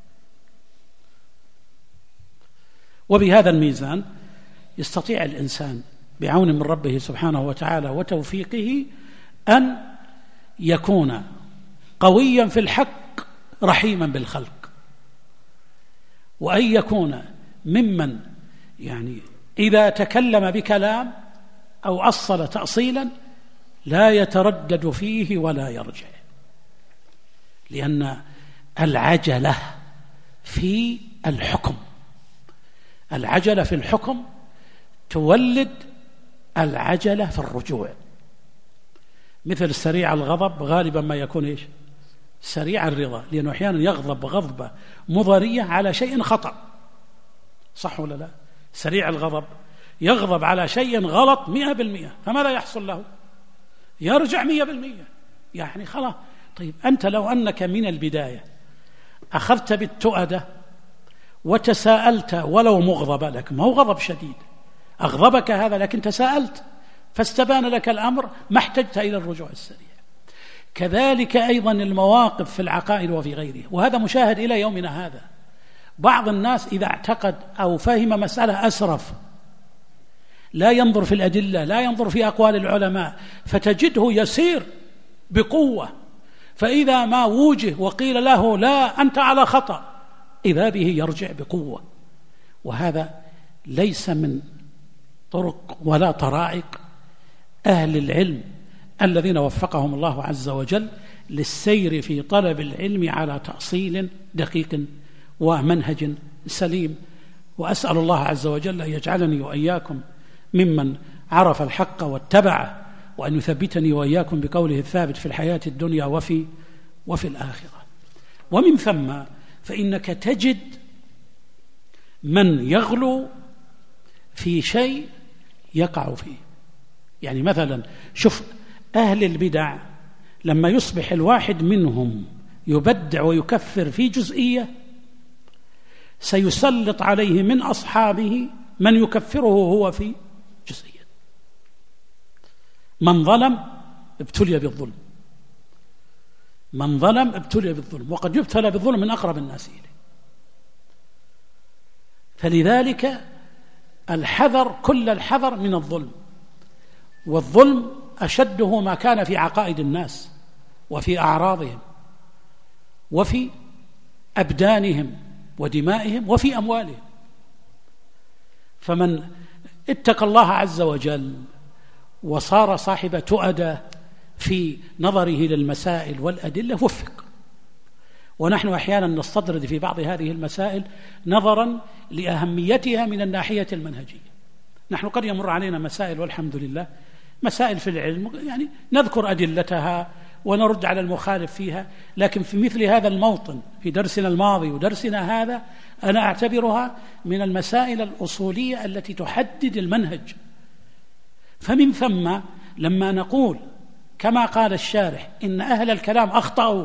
S2: وبهذا الميزان يستطيع الإنسان بعون من ربه سبحانه وتعالى وتوفيقه أن يكون قويا في الحق رحيما بالخلق، وأن يكون ممن إذا تكلم بكلام أو أصل تأصيلا لا يتردد فيه ولا يرجع، لأن العجلة في الحكم العجلة في الحكم تولد العجلة في الرجوع. مثل سريع الغضب غالبا ما يكون إيش؟ سريع الرضا، لأنه أحيانا يغضب غضبة مضارية على شيء خطأ، صح ولا لا؟ سريع الغضب يغضب على شيء غلط 100%، فماذا يحصل له؟ يرجع 100%، يعني خلاص. طيب أنت لو أنك من البداية أخذت بالتؤدة وتساءلت ولو مغضب لك، ما هو غضب شديد أغضبك هذا، لكن تساءلت فاستبان لك الأمر، ما احتجت إلى الرجوع السريع. كذلك أيضا المواقف في العقائد وفي غيره، وهذا مشاهد إلى يومنا هذا. بعض الناس إذا اعتقد أو فهم مسألة أسرف، لا ينظر في الأدلة، لا ينظر في أقوال العلماء، فتجده يسير بقوة، فإذا ما وجه وقيل له لا أنت على خطأ إذا به يرجع بقوة. وهذا ليس من طرق ولا طرائق أهل العلم الذين وفقهم الله عز وجل للسير في طلب العلم على تأصيل دقيق ومنهج سليم. وأسأل الله عز وجل أن يجعلني وإياكم ممن عرف الحق واتبعه، وأن يثبتني وإياكم بقوله الثابت في الحياة الدنيا وفي الآخرة. ومن ثم فإنك تجد من يغلو في شيء يقع فيه. يعني مثلا شوف أهل البدع لما يصبح الواحد منهم يبدع ويكفر في جزئية، سيسلط عليه من أصحابه من يكفره هو في جزئية. من ظلم ابتلي بالظلم، من ظلم ابتلي بالظلم، وقد يبتلى بالظلم من أقرب الناس إليه. فلذلك الحذر، كل الحذر من الظلم، والظلم أشده ما كان في عقائد الناس وفي أعراضهم وفي أبدانهم ودمائهم وفي أموالهم. فمن اتقى الله عز وجل وصار صاحب تؤدى في نظره للمسائل والأدلة وفق. ونحن أحيانا نستطرد في بعض هذه المسائل نظرا لأهميتها من الناحية المنهجية. نحن قد يمر علينا مسائل والحمد لله، مسائل في العلم يعني نذكر أدلتها ونرد على المخالف فيها، لكن في مثل هذا الموطن في درسنا الماضي ودرسنا هذا أنا أعتبرها من المسائل الأصولية التي تحدد المنهج. فمن ثم لما نقول كما قال الشارح إن أهل الكلام أخطأوا،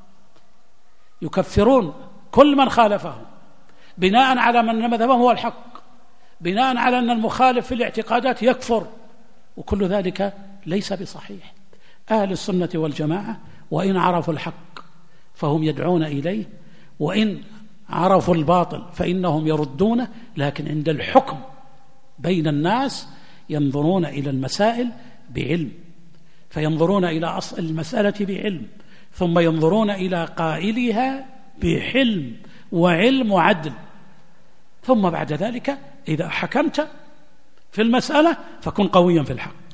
S2: يكفرون كل من خالفهم بناء على من مذهبه هو الحق، بناء على أن المخالف في الاعتقادات يكفر، وكل ذلك ليس بصحيح. أهل السنة والجماعة وإن عرفوا الحق فهم يدعون إليه، وإن عرفوا الباطل فإنهم يردونه، لكن عند الحكم بين الناس ينظرون إلى المسائل بعلم، فينظرون إلى أصل المسألة بعلم، ثم ينظرون إلى قائلها بحلم وعلم وعدل، ثم بعد ذلك إذا حكمت في المسألة فكن قويا في الحق،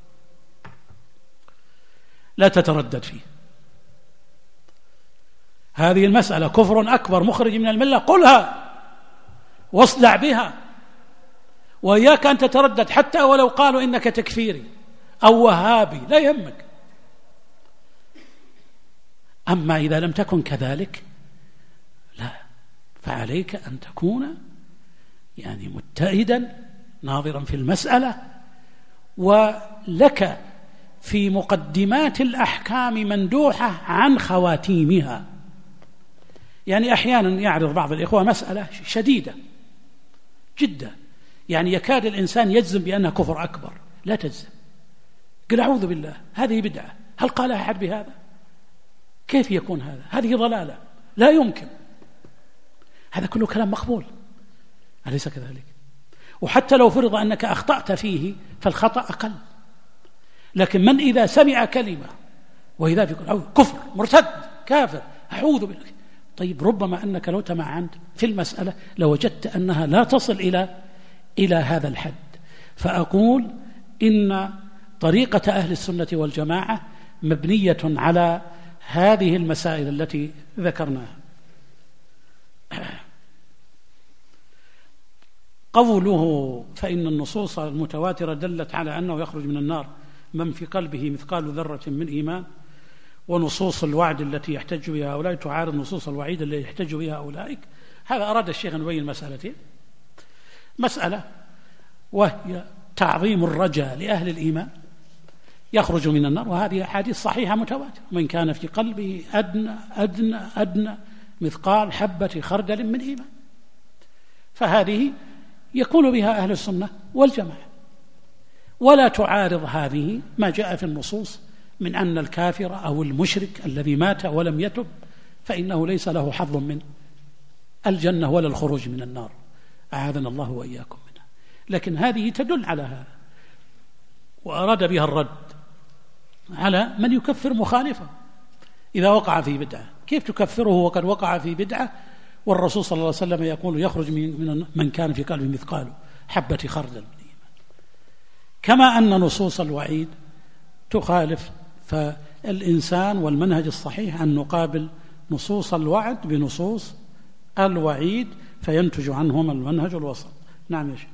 S2: لا تتردد فيه. هذه المسألة كفر أكبر مخرج من الملة، قلها واصدع بها، وإياك أن تتردد حتى ولو قالوا إنك تكفيري أو وهابي، لا يهمك. أما إذا لم تكن كذلك لا، فعليك أن تكون يعني مجتهدا ناظرا في المسألة، ولك في مقدمات الأحكام مندوحة عن خواتيمها. يعني أحيانا يعرض بعض الإخوة مسألة شديدة جدا، يعني يكاد الإنسان يجزم بأنها كفر أكبر، لا تجزم، قل أعوذ بالله هذه بدعة، هل قالها أحد بهذا؟ كيف يكون هذا؟ هذه ضلالة، لا يمكن. هذا كله كلام مقبول، أليس كذلك؟ وحتى لو فرض أنك أخطأت فيه فالخطأ أقل، لكن من إذا سمع كلمة وإذا يقول كفر مرتد كافر أعوذ بالله، طيب ربما أنك لو تمعنت في المسألة لوجدت أنها لا تصل إلى هذا الحد. فأقول إن طريقة أهل السنة والجماعة مبنية على هذه المسائل التي ذكرناها. قوله فإن النصوص المتواترة دلت على أنه يخرج من النار من في قلبه مثقال ذرة من إيمان، ونصوص الوعد التي يحتج بها هؤلاء تعارض نصوص الوعيد التي يحتج بها أولئك. هذا أراد الشيخ أن يبين مسألتين: مسألة وهي تعظيم الرجاء لأهل الإيمان يخرج من النار، وهذه أحاديث صحيحة متواترة: من كان في قلبه أدنى مثقال حبة خردل من إيمان، فهذه يقول بها أهل السنة والجماعة، ولا تعارض هذه ما جاء في النصوص من أن الكافر أو المشرك الذي مات ولم يتب فإنه ليس له حظ من الجنة ولا الخروج من النار، أعاذنا الله وإياكم منها. لكن هذه تدل على هذا، وأراد بها الرد على من يكفر مخالفه إذا وقع في بدعة. كيف تكفره وقد وقع في بدعة والرسول صلى الله عليه وسلم يقول يخرج من كان في قلبه مثقال حبة خردل من إيمان؟ كما أن نصوص الوعيد تخالف، فالإنسان والمنهج الصحيح أن نقابل نصوص الوعد بنصوص الوعيد فينتج عنهما المنهج الوسط. نعم يا شيخ.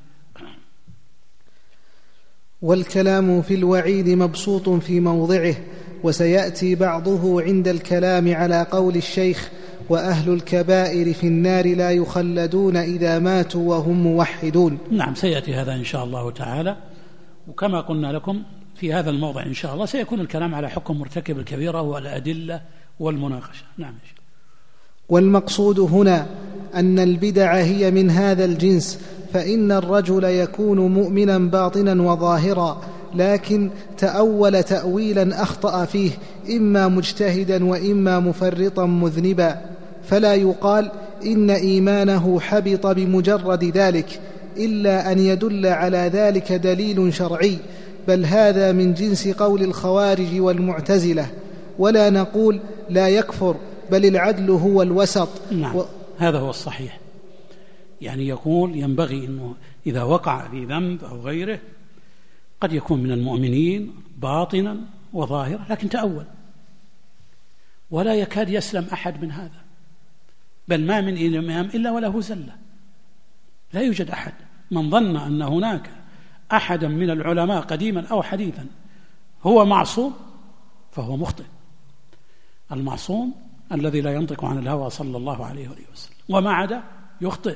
S3: والكلام في الوعيد مبسوط في موضعه، وسيأتي بعضه عند الكلام على قول الشيخ: وأهل الكبائر في النار لا يخلدون إذا ماتوا وهم موحدون.
S2: نعم، سيأتي هذا إن شاء الله تعالى. وكما قلنا لكم في هذا الموضع إن شاء الله سيكون الكلام على حكم مرتكب الكبيرة والأدلة والمناقشة. نعم يا شيخ.
S3: والمقصود هنا أن البدع هي من هذا الجنس، فإن الرجل يكون مؤمنا باطنا وظاهرا، لكن تأول تأويلا أخطأ فيه، إما مجتهدا وإما مفرطا مذنبا، فلا يقال إن إيمانه حبط بمجرد ذلك إلا أن يدل على ذلك دليل شرعي، بل هذا من جنس قول الخوارج والمعتزلة. ولا نقول لا يكفر، بل العدل هو الوسط.
S2: نعم، هذا هو الصحيح. يعني يقول ينبغي أنه إذا وقع في ذنب أو غيره قد يكون من المؤمنين باطنا وظاهرا، لكن تأول، ولا يكاد يسلم أحد من هذا، بل ما من إمام إلا وله زلة. لا يوجد أحد من ظن أن هناك أحدا من العلماء قديما أو حديثا هو معصوم فهو مخطئ. المعصوم الذي لا ينطق عن الهوى صلى الله عليه وسلم، وما عدا يخطئ.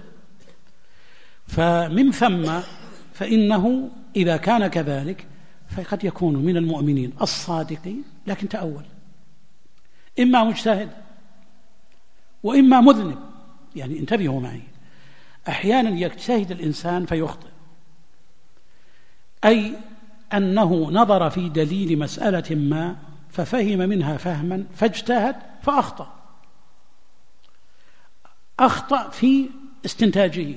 S2: فمن ثم فإنه إذا كان كذلك فقد يكون من المؤمنين الصادقين، لكن تأول، إما مجتهد وإما مذنب. يعني انتبهوا معي، أحيانا يجتهد الإنسان فيخطئ، أي أنه نظر في دليل مسألة ما ففهم منها فهما فاجتهد فأخطأ في استنتاجه.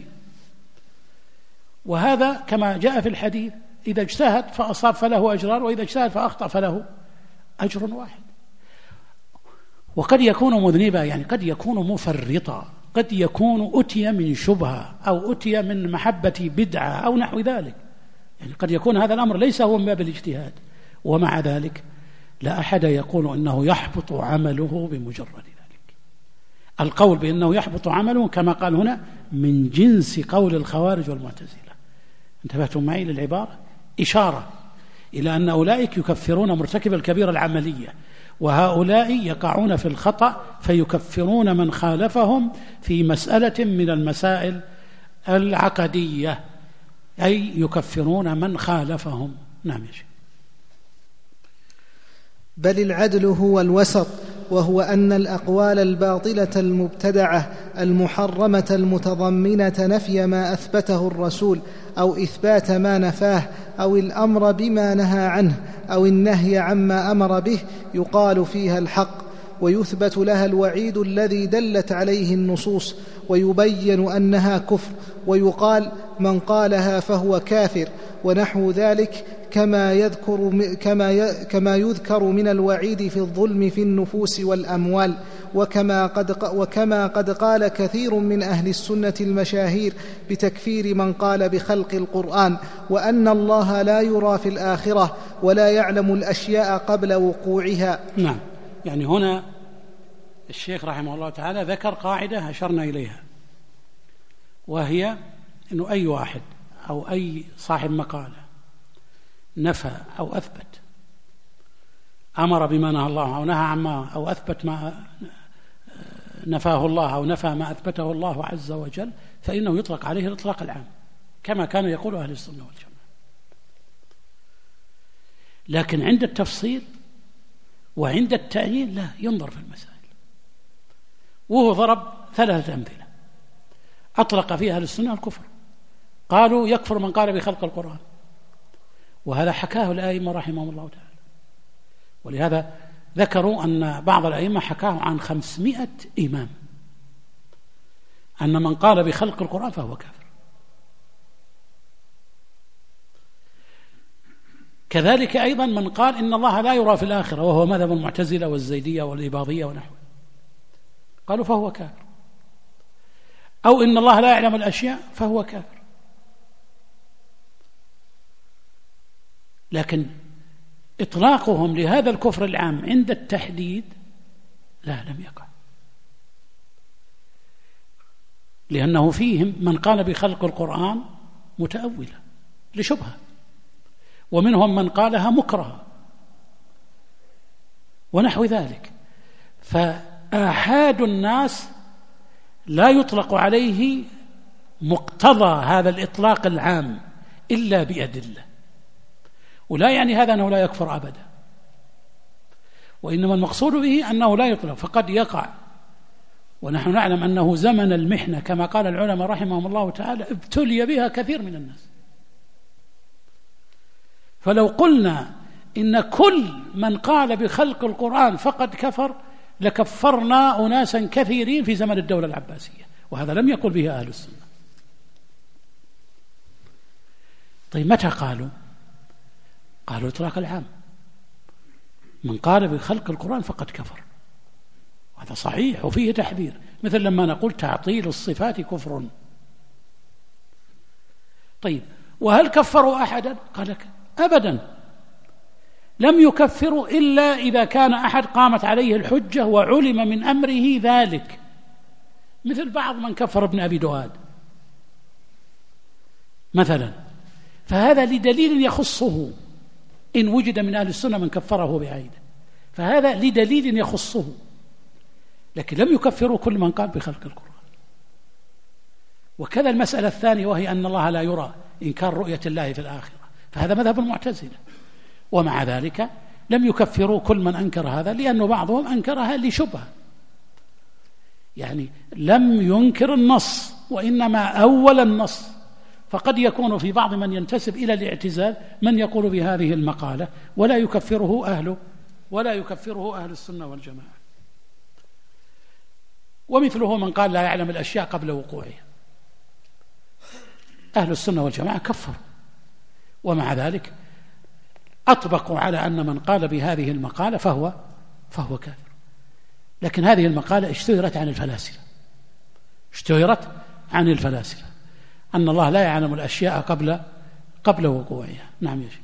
S2: وهذا كما جاء في الحديث: إذا اجتهد فأصاب فله أجران، وإذا اجتهد فأخطأ فله أجر واحد. وقد يكون مذنبا، يعني قد يكون مفرطا، قد يكون أتي من شبهة أو أتي من محبة بدعة أو نحو ذلك. يعني قد يكون هذا الأمر ليس هو من باب الاجتهاد، ومع ذلك لا أحد يقول إنه يحبط عمله بمجرد ذلك. القول بأنه يحبط عمله كما قال هنا من جنس قول الخوارج والمعتزلة. انتبهتم معي للعبارة؟ إشارة إلى أن أولئك يكفرون مرتكب الكبيرة العملية، وهؤلاء يقعون في الخطأ فيكفرون من خالفهم في مسألة من المسائل العقدية، أي يكفرون من خالفهم. نعم يا شيخ.
S3: بل العدل هو الوسط، وهو أن الأقوال الباطلة المبتدعة المحرمة المتضمنة نفي ما أثبته الرسول أو إثبات ما نفاه أو الأمر بما نهى عنه أو النهي عما أمر به يقال فيها الحق، ويثبت لها الوعيد الذي دلت عليه النصوص، ويبين أنها كفر، ويقال من قالها فهو كافر، ونحو ذلك كما يذكر من الوعيد في الظلم في النفوس والأموال. وكما قد قال كثير من أهل السنة المشاهير بتكفير من قال بخلق القرآن، وأن الله لا يرى في الآخرة ولا يعلم الأشياء قبل وقوعها.
S2: نعم، يعني هنا الشيخ رحمه الله تعالى ذكر قاعدة أشرنا إليها، وهي أنه أي واحد أو أي صاحب مقالة نفى أو أثبت، أمر بما نهى الله أو نهى عما، أو أثبت ما نفاه الله أو نفى ما أثبته الله عز وجل، فإنه يطلق عليه الإطلاق العام كما كان يقول أهل السنة والجماعة. لكن عند التفصيل وعند التعيين لا، ينظر في المسائل. وهو ضرب 3 أمثلة أطلق فيها أهل السنة الكفر، قالوا يكفر من قال بخلق القرآن، وهذا حكاه الأئمة رحمهم الله تعالى. ولهذا ذكروا أن بعض الأئمة حكاه عن 500 إمام أن من قال بخلق القرآن فهو كافر. كذلك أيضا من قال إن الله لا يرى في الآخرة، وهو مذهب المعتزلة والزيدية والإباضية ونحوه، قالوا فهو كافر. أو إن الله لا يعلم الأشياء فهو كافر. لكن إطلاقهم لهذا الكفر العام عند التحديد لا، لم يقع، لأنه فيهم من قال بخلق القرآن متأولة لشبهة، ومنهم من قالها مكرها ونحو ذلك. فآحاد الناس لا يطلق عليه مقتضى هذا الإطلاق العام إلا بأدلة، ولا يعني هذا أنه لا يكفر أبدا، وإنما المقصود به أنه لا يطلق. فقد يقع، ونحن نعلم أنه زمن المحنة كما قال العلماء رحمهم الله تعالى ابتلي بها كثير من الناس. فلو قلنا إن كل من قال بخلق القرآن فقد كفر لكفرنا أناسا كثيرين في زمن الدولة العباسية، وهذا لم يقل به أهل السنة. طيب متى قالوا إطلاق العام، من قال بخلق القرآن فقد كفر، وهذا صحيح وفيه تحذير، مثل لما نقول تعطيل الصفات كفر. طيب وهل كفروا أحدا؟ قال لك أبدا، لم يكفروا إلا إذا كان أحد قامت عليه الحجة وعلم من أمره ذلك، مثل بعض من كفر ابن أبي دؤاد مثلا، فهذا لدليل يخصه، إن وجد من أهل السنة من كفره بعيد فهذا لدليل يخصه، لكن لم يكفروا كل من قال بخلق القرآن. وكذا المسألة الثانية، وهي أن الله لا يرى، إنكار رؤية الله في الآخرة، فهذا مذهب المعتزلة، ومع ذلك لم يكفروا كل من أنكر هذا، لأن بعضهم أنكرها لشبهة، يعني لم ينكر النص وإنما أول النص. فقد يكون في بعض من ينتسب إلى الاعتزال من يقول بهذه المقالة ولا يكفره أهل السنة والجماعة. ومثله من قال لا يعلم الأشياء قبل وقوعها، أهل السنة والجماعة كفروا، ومع ذلك أطبقوا على أن من قال بهذه المقالة فهو كافر. لكن هذه المقالة اشتهرت عن الفلاسفة أن الله لا يعلم الأشياء قبل وقوعها. نعم يا شيخ.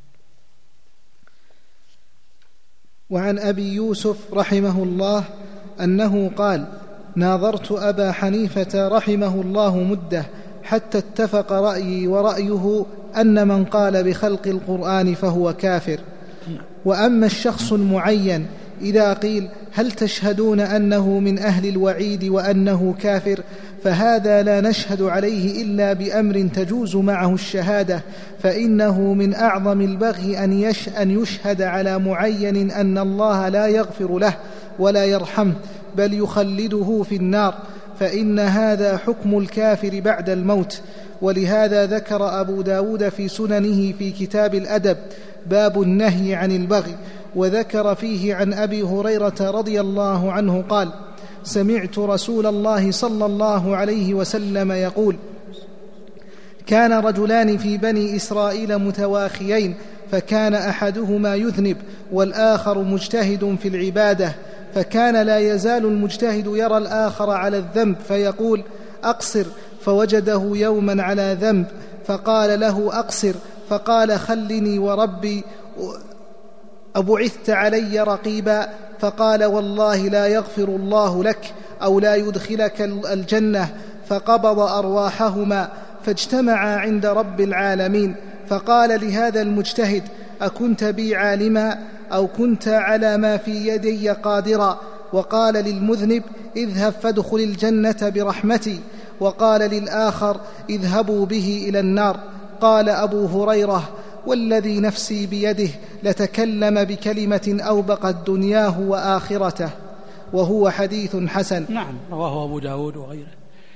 S3: وعن أبي يوسف رحمه الله أنه قال: ناظرت أبا حنيفة رحمه الله مدة حتى اتفق رأيي ورأيه أن من قال بخلق القرآن فهو كافر. وأما الشخص المعين إذا قيل هل تشهدون أنه من أهل الوعيد وأنه كافر، فهذا لا نشهد عليه إلا بأمر تجوز معه الشهادة، فإنه من أعظم البغي أن يشهد على معين أن الله لا يغفر له ولا يرحمه بل يخلده في النار، فإن هذا حكم الكافر بعد الموت. ولهذا ذكر أبو داود في سننه في كتاب الأدب باب النهي عن البغي، وذكر فيه عن أبي هريرة رضي الله عنه قال: سمعت رسول الله صلى الله عليه وسلم يقول: كان رجلان في بني إسرائيل متواخيين، فكان أحدهما يذنب والآخر مجتهد في العبادة، فكان لا يزال المجتهد يرى الآخر على الذنب فيقول: أقصر، فوجده يوما على ذنب فقال له: أقصر، فقال: خلني وربي أبعثت علي رقيبا؟ فقال: والله لا يغفر الله لك أو لا يدخلك الجنة. فقبض أرواحهما فاجتمعا عند رب العالمين، فقال لهذا المجتهد: أكنت بي عالما أو كنت على ما في يدي قادرا؟ وقال للمذنب: اذهب فادخل الجنة برحمتي. وقال للآخر: اذهبوا به إلى النار. قال أبو هريرة: والذي نفسي بيده لتكلم بكلمة أوبقت دنياه وآخرته. وهو حديث حسن.
S2: نعم، رواه أبو داود وغيره.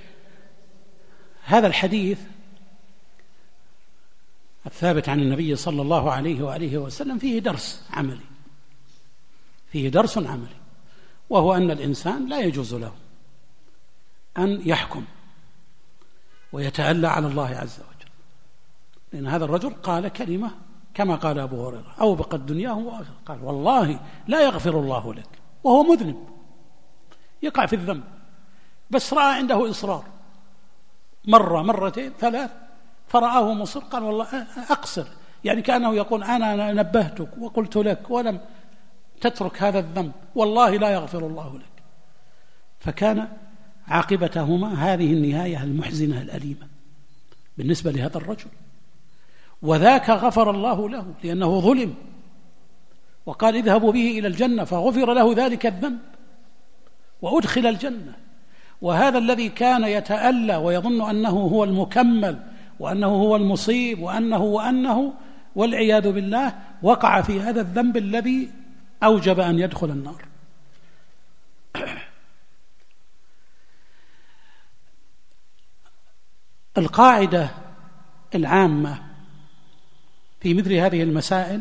S2: هذا الحديث الثابت عن النبي صلى الله عليه وآله وسلم فيه درس عملي، وهو أن الإنسان لا يجوز له أن يحكم ويتألى على الله عز وجل، لأن هذا الرجل قال كلمة كما قال أبو هريرة: أوبقت دنياه وآخرته. قال: والله لا يغفر الله لك، وهو مذنب يقع في الذنب، بس رأى عنده إصرار مرة مرتين ثلاث، فرآه مصر، قال: والله أقصر، يعني كأنه يقول: أنا نبهتك وقلت لك ولم تترك هذا الذنب، والله لا يغفر الله لك. فكان عاقبتهما هذه النهاية المحزنة الأليمة بالنسبة لهذا الرجل، وذاك غفر الله له لأنه ظلم، وقال: اذهبوا به إلى الجنة، فغفر له ذلك الذنب وأدخل الجنة. وهذا الذي كان يتألى ويظن أنه هو المكمل وأنه هو المصيب وأنه والعياذ بالله وقع في هذا الذنب الذي أوجب أن يدخل النار. القاعدة العامة في مثل هذه المسائل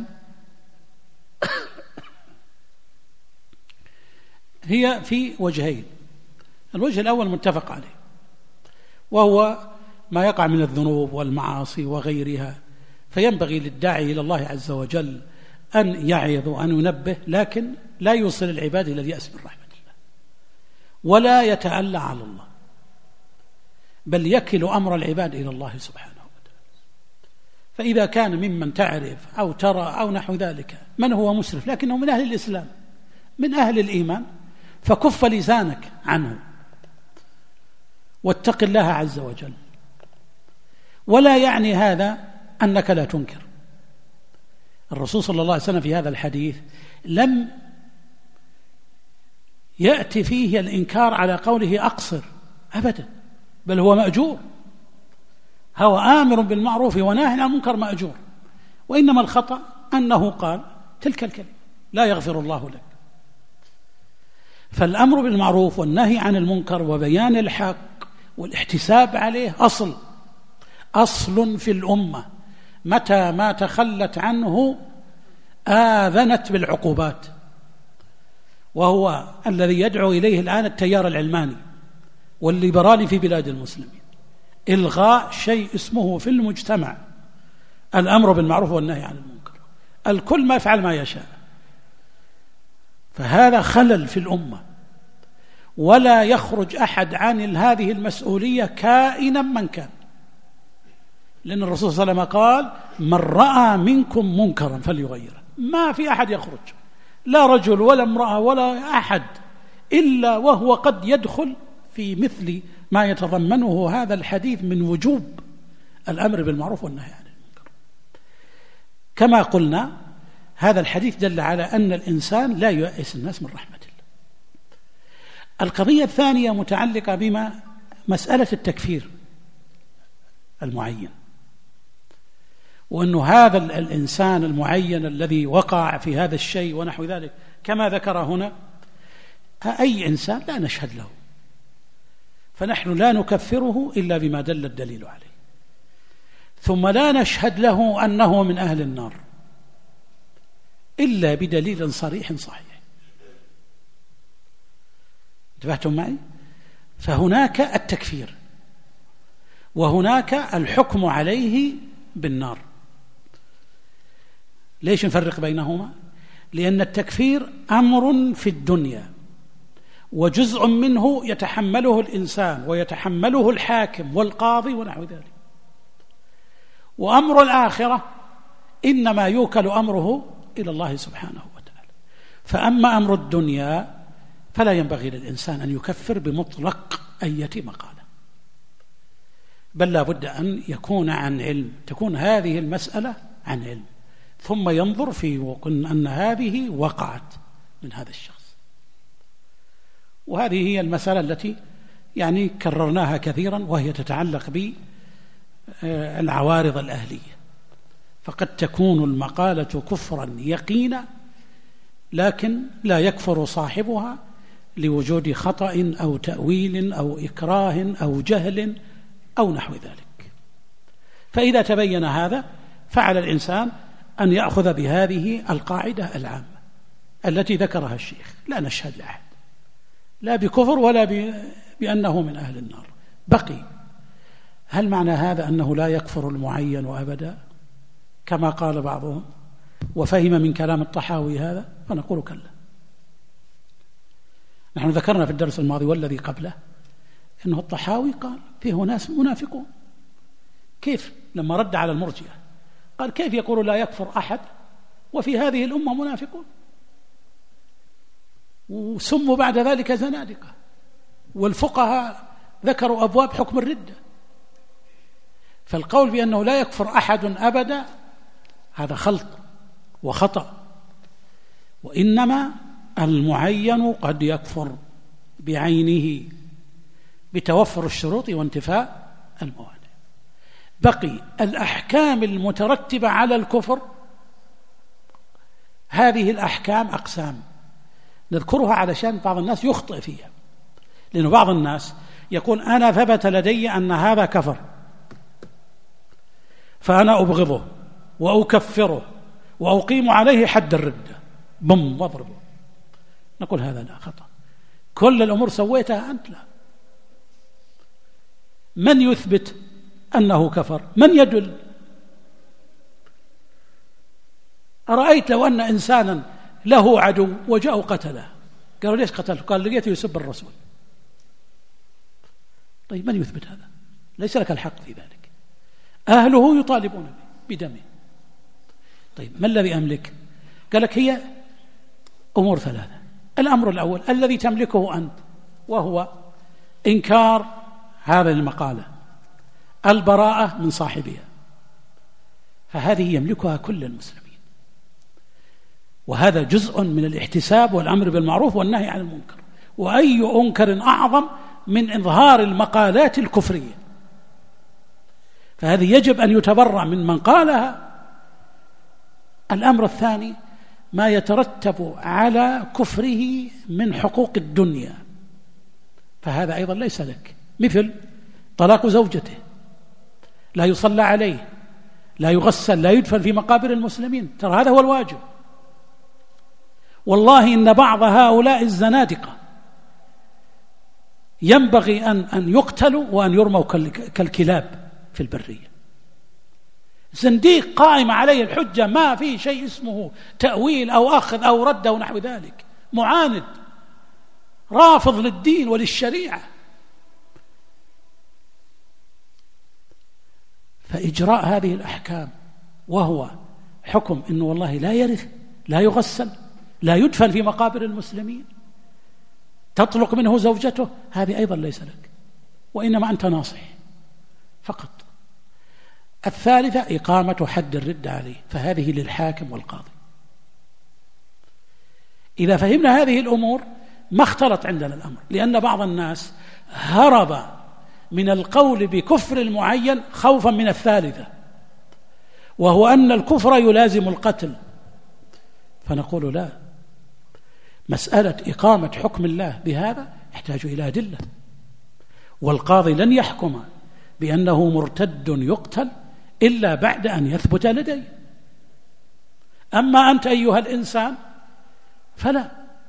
S2: هي في وجهين. الوجه الأول متفق عليه، وهو ما يقع من الذنوب والمعاصي وغيرها، فينبغي للداعي إلى الله عز وجل أن يعظ وأن ينبه، لكن لا يوصل العباد إلى اليأس من رحمة الله، ولا يتألى على الله، بل يكل أمر العباد إلى الله سبحانه وتعالى. فإذا كان ممن تعرف أو ترى أو نحو ذلك من هو مسرف لكنه من أهل الإسلام من أهل الإيمان، فكف لسانك عنه واتق الله عز وجل. ولا يعني هذا أنك لا تنكر. الرسول صلى الله عليه وسلم في هذا الحديث لم يأتي فيه الإنكار على قوله أقصر أبدا، بل هو مأجور، هو آمر بالمعروف وناهي عن المنكر مأجور. وإنما الخطأ أنه قال تلك الكلمة: لا يغفر الله لك. فالأمر بالمعروف والنهي عن المنكر وبيان الحق والاحتساب عليه أصل في الأمة، متى ما تخلت عنه آذنت بالعقوبات، وهو الذي يدعو إليه الآن التيار العلماني والليبرالي في بلاد المسلمين: إلغاء شيء اسمه في المجتمع الأمر بالمعروف والنهي عن المنكر، الكل ما يفعل ما يشاء. فهذا خلل في الأمة، ولا يخرج أحد عن هذه المسؤولية كائنا من كان، لأن الرسول صلى الله عليه وسلم قال: من رأى منكم منكرا فليغيره. ما في أحد يخرج، لا رجل ولا امرأة ولا أحد، إلا وهو قد يدخل في مثل ما يتضمنه هذا الحديث من وجوب الأمر بالمعروف والنهي عن المنكر. كما قلنا، هذا الحديث دل على أن الإنسان لا ييأس الناس من رحمة الله. القضية الثانية متعلقة بما مسألة التكفير المعين، وأنه هذا الإنسان المعين الذي وقع في هذا الشيء ونحو ذلك كما ذكر هنا، أي إنسان لا نشهد له، فنحن لا نكفره إلا بما دل الدليل عليه، ثم لا نشهد له أنه من أهل النار إلا بدليل صريح صحيح. انتبهتم معي؟ فهناك التكفير وهناك الحكم عليه بالنار. ليش نفرق بينهما؟ لأن التكفير أمر في الدنيا، وجزء منه يتحمله الإنسان ويتحمله الحاكم والقاضي ونحو ذلك، وأمر الآخرة إنما يوكل أمره إلى الله سبحانه وتعالى. فأما أمر الدنيا فلا ينبغي للإنسان أن يكفر بمطلق أية مقالة، بل لا بد أن يكون عن علم، تكون هذه المسألة عن علم، ثم ينظر في أن هذه وقعت من هذا الشخص. وهذه هي المسألة التي يعني كررناها كثيرا، وهي تتعلق بالعوارض الأهلية. فقد تكون المقالة كفرا يقينا، لكن لا يكفر صاحبها لوجود خطأ أو تأويل أو إكراه أو جهل أو نحو ذلك. فإذا تبين هذا فعلى الإنسان أن يأخذ بهذه القاعدة العامة التي ذكرها الشيخ: لا نشهد لأحد لا بكفر ولا بأنه من أهل النار. بقي، هل معنى هذا أنه لا يكفر المعين أبدا كما قال بعضهم وفهم من كلام الطحاوي هذا؟ فنقول كلا. نحن ذكرنا في الدرس الماضي والذي قبله أنه الطحاوي قال فيه ناس منافقون. كيف؟ لما رد على المرجئة قال: كيف يقول لا يكفر أحد وفي هذه الأمة منافقون؟ وسموا بعد ذلك زنادقة، والفقهاء ذكروا أبواب حكم الردة. فالقول بأنه لا يكفر أحد أبدا هذا خلط وخطأ، وإنما المعين قد يكفر بعينه بتوفر الشروط وانتفاء الموانع. بقي الأحكام المترتبة على الكفر. هذه الأحكام أقسام نذكرها علشان بعض الناس يخطئ فيها، لأن بعض الناس يقول: أنا ثبت لدي أن هذا كفر فأنا أبغضه وأكفره وأقيم عليه حد الردة، بم واضربه. نقول هذا لا، خطأ. كل الأمور سويتها أنت؟ لا. من يثبت أنه كفر؟ من يدل؟ أرأيت لو أن إنسانا له عدو وجاء قتله، قالوا: ليش قتله؟ قال: لقيته يسب الرسول. طيب من يثبت هذا؟ ليس لك الحق في ذلك. أهله يطالبون بدمه. طيب ما الذي أملك؟ قال لك هي أمور ثلاثة. الأمر الأول الذي تملكه أنت، وهو إنكار هذه المقالة، البراءة من صاحبها، فهذه يملكها كل المسلمين، وهذا جزء من الاحتساب والأمر بالمعروف والنهي عن المنكر. وأي أنكر أعظم من إظهار المقالات الكفرية؟ فهذه يجب أن يتبرأ من قالها. الأمر الثاني ما يترتب على كفره من حقوق الدنيا، فهذا أيضا ليس لك، مثل طلاق زوجته، لا يصلى عليه، لا يغسل، لا يدفن في مقابر المسلمين. ترى هذا هو الواجب. والله إن بعض هؤلاء الزنادقة ينبغي أن يقتلوا وأن يرموا كالكلاب في البرية. زنديق قائم عليه الحجة، ما في شيء اسمه تأويل أو أخذ أو رد أو نحو ذلك، معاند رافض للدين وللشريعة. فإجراء هذه الأحكام وهو حكم إنه والله لا يرث، لا يغسل، لا يدفن في مقابر المسلمين، تطلق منه زوجته، هذه أيضا ليس لك، وإنما أنت ناصح فقط. الثالثة إقامة حد الردة عليه، فهذه للحاكم والقاضي. إذا فهمنا هذه الأمور ما اختلط عندنا الأمر، لأن بعض الناس هرب من القول بكفر المعين خوفا من الثالثة، وهو أن الكفر يلازم القتل. فنقول لا، مسألة إقامة حكم الله بهذا يحتاج إلى أدلة، والقاضي لن يحكم بأنه مرتد يقتل إلا بعد أن يثبت لديه. أما أنت أيها الإنسان فلا،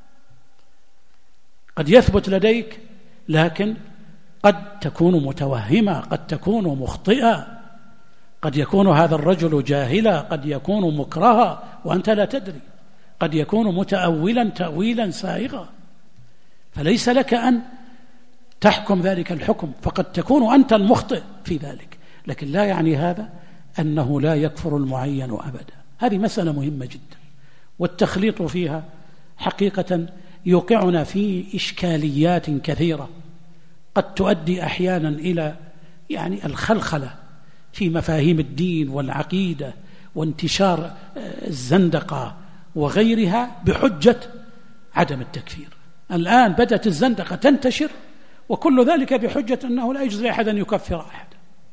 S2: قد يثبت لديك، لكن قد تكون متوهمة، قد تكون مخطئة، قد يكون هذا الرجل جاهلا، قد يكون مكرها وأنت لا تدري، قد يكون متأولا تأويلا سائغا، فليس لك أن تحكم ذلك الحكم، فقد تكون أنت المخطئ في ذلك، لكن لا يعني هذا أنه لا يكفر المعين أبدا. هذه مسألة مهمة جدا، والتخليط فيها حقيقة يوقعنا في إشكاليات كثيرة قد تؤدي أحيانا إلى يعني الخلخلة في مفاهيم الدين والعقيدة وانتشار الزندقة وغيرها بحجة عدم التكفير. الآن بدأت الزندقة تنتشر وكل ذلك بحجة أنه لا يجوز لأحد أن يكفر أحد،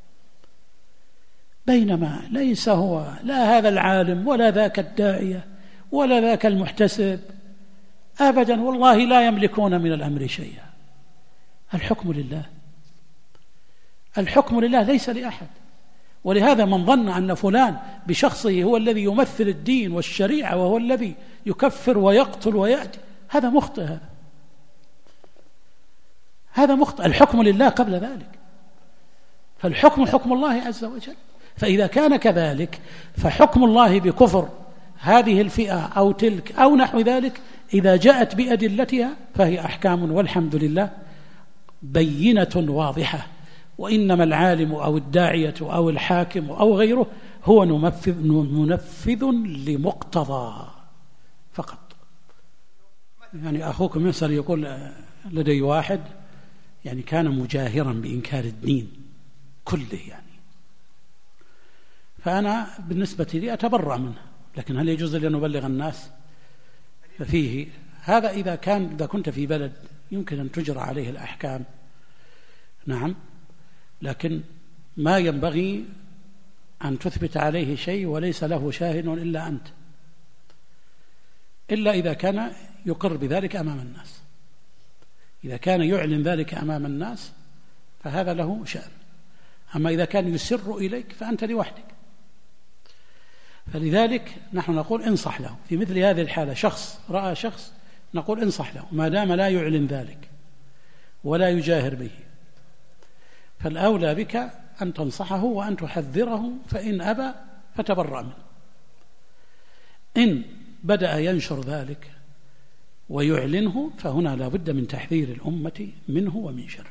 S2: بينما ليس هو لا هذا العالم ولا ذاك الداعية ولا ذاك المحتسب أبدا، والله لا يملكون من الأمر شيئا. الحكم لله، الحكم لله ليس لأحد. ولهذا من ظن أن فلان بشخصه هو الذي يمثل الدين والشريعة وهو الذي يكفر ويقتل ويأتي، هذا مخطئ. هذا مخطئ. الحكم لله قبل ذلك، فالحكم حكم الله عز وجل. فإذا كان كذلك فحكم الله بكفر هذه الفئة أو تلك أو نحو ذلك إذا جاءت بأدلتها فهي أحكام والحمد لله بينة واضحة. وإنما العالم أو الداعية أو الحاكم أو غيره هو منفذ لمقتضى فقط. يعني أخوكم يسأل يقول لدي واحد يعني كان مجاهرا بإنكار الدين كله، يعني فأنا بالنسبة لي أتبرأ منه، لكن هل يجوز لي أن أبلغ الناس؟ ففيه هذا إذا كنت في بلد يمكن أن تجرى عليه الأحكام، نعم، لكن ما ينبغي أن تثبت عليه شيء وليس له شاهد إلا أنت، إلا إذا كان يقر بذلك أمام الناس. إذا كان يعلن ذلك أمام الناس فهذا له شأن، أما إذا كان يسر إليك فأنت لوحدك. فلذلك نحن نقول انصح له في مثل هذه الحالة. شخص رأى شخص نقول انصح له ما دام لا يعلن ذلك ولا يجاهر به، فالأولى بك أن تنصحه وأن تحذره، فإن أبى فتبرأ منه. إن بدأ ينشر ذلك ويعلنه فهنا لا بد من تحذير الأمة منه ومن شره.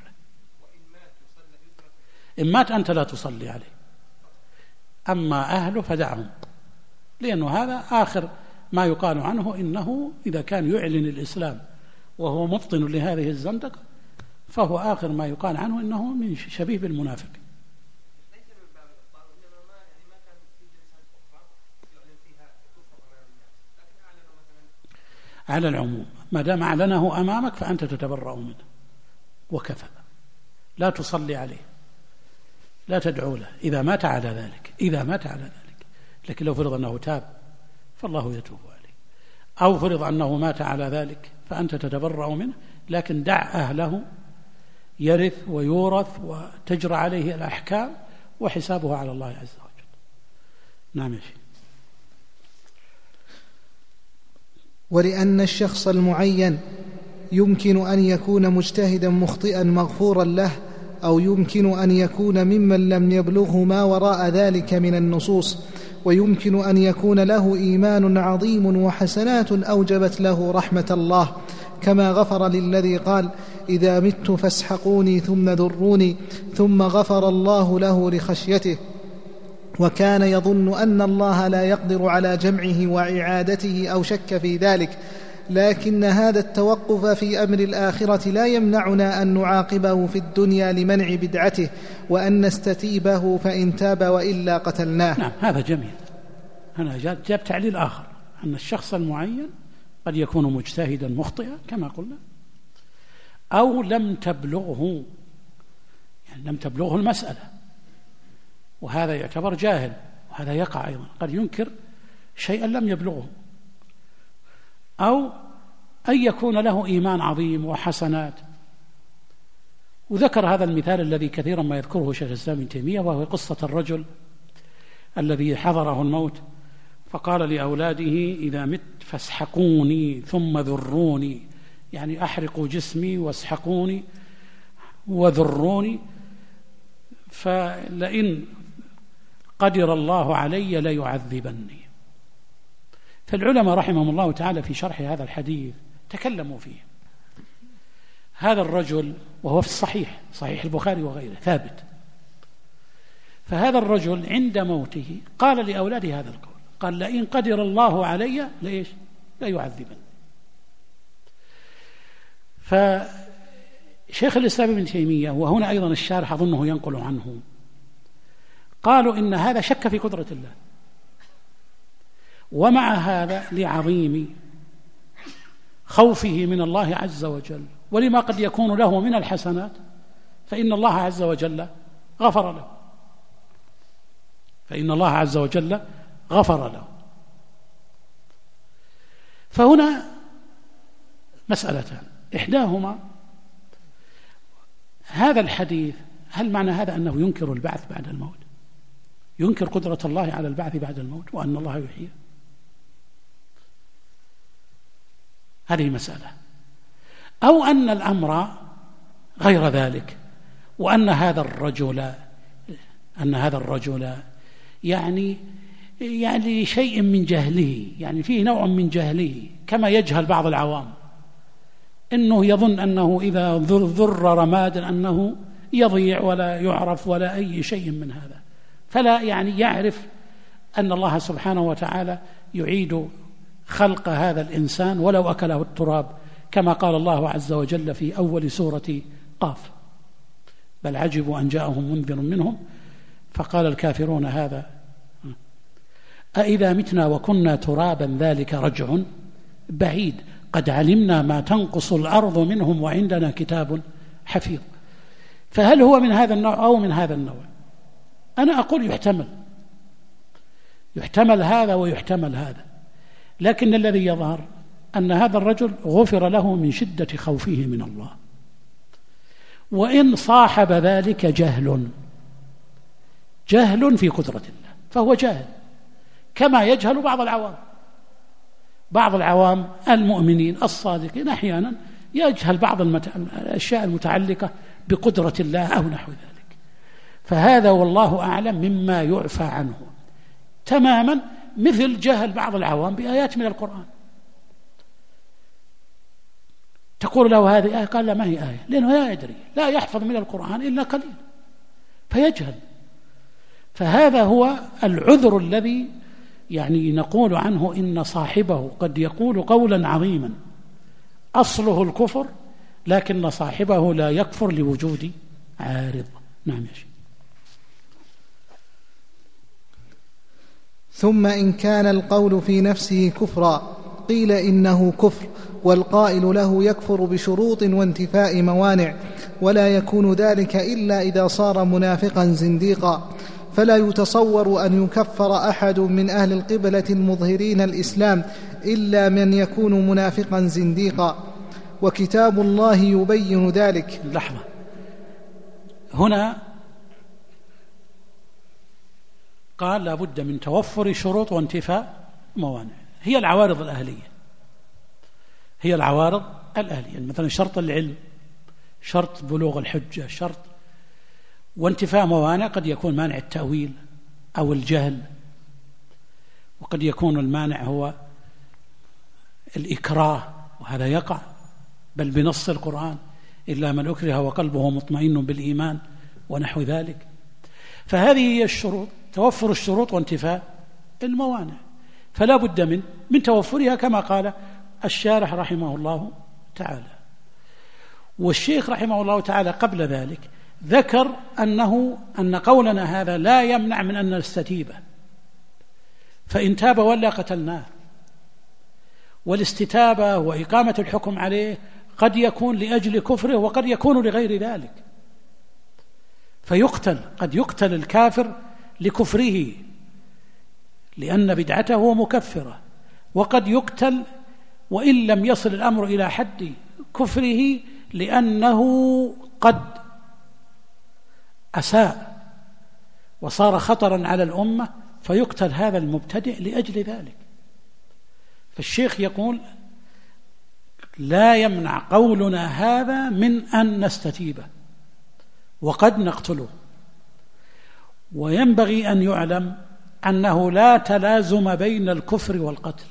S2: إن مات أنت لا تصلي عليه، أما أهله فدعهم، لأنه هذا آخر ما يقال عنه إنه إذا كان يعلن الإسلام وهو مبطن لهذه الزندقة فهو آخر ما يقال عنه إنه من شبيه بالمنافق. على العموم ما دام أعلنه أمامك فأنت تتبرأ منه وكفى، لا تصلي عليه، لا تدعو له إذا مات على ذلك، إذا مات على ذلك. لكن لو فرض أنه تاب فالله يتوب عليه، أو فرض أنه مات على ذلك فأنت تتبرأ منه، لكن دع أهله يرث ويورث وتجرى عليه الأحكام وحسابه على الله عز وجل. نعم يا شيخ.
S3: ولأن الشخص المعين يمكن أن يكون مجتهدا مخطئا مغفورا له، أو يمكن أن يكون ممن لم يبلغه ما وراء ذلك من النصوص، ويمكن أن يكون له إيمان عظيم وحسنات أوجبت له رحمة الله، كما غفر للذي قال إذا مت فاسحقوني ثم ذروني، ثم غفر الله له لخشيته، وكان يظن أن الله لا يقدر على جمعه وإعادته أو شك في ذلك. لكن هذا التوقف في أمر الآخرة لا يمنعنا أن نعاقبه في الدنيا لمنع بدعته، وأن نستتيبه فإن تاب وإلا قتلناه.
S2: نعم هذا جميل. هنا جاب تعليل آخر أن الشخص المعين قد يكون مجتهدا مخطئا كما قلنا، أو لم تبلغه، يعني لم تبلغه المسألة، وهذا يعتبر جاهل، وهذا يقع أيضا، قد ينكر شيئا لم يبلغه، أو أن يكون له إيمان عظيم وحسنات. وذكر هذا المثال الذي كثيرا ما يذكره شيخ الإسلام ابن تيمية، وهو قصة الرجل الذي حضره الموت فقال لأولاده إذا مت فاسحقوني ثم ذروني، يعني أحرقوا جسمي واسحقوني وذروني، فلئن قدر الله علي ليعذبني. فالعلماء رحمهم الله تعالى في شرح هذا الحديث تكلموا فيه. هذا الرجل وهو في الصحيح، صحيح البخاري وغيره ثابت، فهذا الرجل عند موته قال لأولاده هذا القول، قال لئن قدر الله علي ليش لا يعذبني. شيخ الإسلام ابن تيمية، وهنا أيضا الشارح أظنه ينقل عنه، قالوا إن هذا شك في قدرة الله، ومع هذا لعظيم خوفه من الله عز وجل ولما قد يكون له من الحسنات، فإن الله عز وجل غفر له، فإن الله عز وجل غفر له. فهنا مسألتان، إحداهما هذا الحديث، هل معنى هذا أنه ينكر البعث بعد الموت، ينكر قدرة الله على البعث بعد الموت وأن الله يحيي؟ هذه مسألة. أو أن الأمر غير ذلك، وأن هذا الرجل يعني شيء من جهله، يعني فيه نوع من جهله كما يجهل بعض العوام، إنه يظن أنه إذا ذر رمادا أنه يضيع ولا يعرف ولا أي شيء من هذا، فلا يعني يعرف أن الله سبحانه وتعالى يعيد خلق هذا الإنسان ولو أكله التراب، كما قال الله عز وجل في أول سورة قاف: بل عجبوا أن جاءهم منذر منهم فقال الكافرون هذا أإذا متنا وكنا ترابا ذلك رجع بعيد قد علمنا ما تنقص الأرض منهم وعندنا كتاب حفيظ. فهل هو من هذا النوع أو من هذا النوع؟ أنا أقول يحتمل هذا ويحتمل هذا، لكن الذي يظهر أن هذا الرجل غفر له من شدة خوفه من الله، وإن صاحب ذلك جهل في قدرة الله، فهو جاهل كما يجهل بعض العوام المؤمنين الصادقين أحيانا يجهل بعض الأشياء المتعلقة بقدرة الله أو نحو ذلك، فهذا والله أعلم مما يعفى عنه تماما، مثل جهل بعض العوام بآيات من القرآن. تقول له هذه آية، قال لا ما هي آية، لأنه لا يدري، لا يحفظ من القرآن إلا قليل فيجهل. فهذا هو العذر الذي يعني نقول عنه إن صاحبه قد يقول قولا عظيما أصله الكفر، لكن صاحبه لا يكفر لوجود عارض. نعم يا شيخ.
S3: ثم إن كان القول في نفسه كفرا قيل إنه كفر، والقائل له يكفر بشروط وانتفاء موانع، ولا يكون ذلك إلا إذا صار منافقا زنديقا، فلا يتصور أن يكفر أحد من أهل القبلة المظهرين الإسلام إلا من يكون منافقا زنديقا، وكتاب الله يبين ذلك.
S2: لحظة، هنا قال لا بد من توفر شروط وانتفاء موانع، هي العوارض الأهلية، مثلا شرط العلم، شرط بلوغ الحجة، شرط، وانتفاء موانع قد يكون مانع التأويل أو الجهل، وقد يكون المانع هو الإكراه، وهذا يقع بل بنص القرآن: إلا من أكره وقلبه مطمئن بالإيمان ونحو ذلك. فهذه هي الشروط، توفر الشروط وانتفاء الموانع، فلا بد من توفرها كما قال الشارح رحمه الله تعالى. والشيخ رحمه الله تعالى قبل ذلك ذكر أن قولنا هذا لا يمنع من أن نستتيبه، فإن تاب ولا قتلناه، والاستتابة وإقامة الحكم عليه قد يكون لأجل كفره وقد يكون لغير ذلك، فيقتل، قد يقتل الكافر لكفره لأن بدعته مكفرة، وقد يقتل وإن لم يصل الأمر إلى حد كفره لأنه قد أساء وصار خطرا على الأمة، فيقتل هذا المبتدع لأجل ذلك. فالشيخ يقول لا يمنع قولنا هذا من أن نستتيبه وقد نقتله. وينبغي أن يعلم أنه لا تلازم بين الكفر والقتل،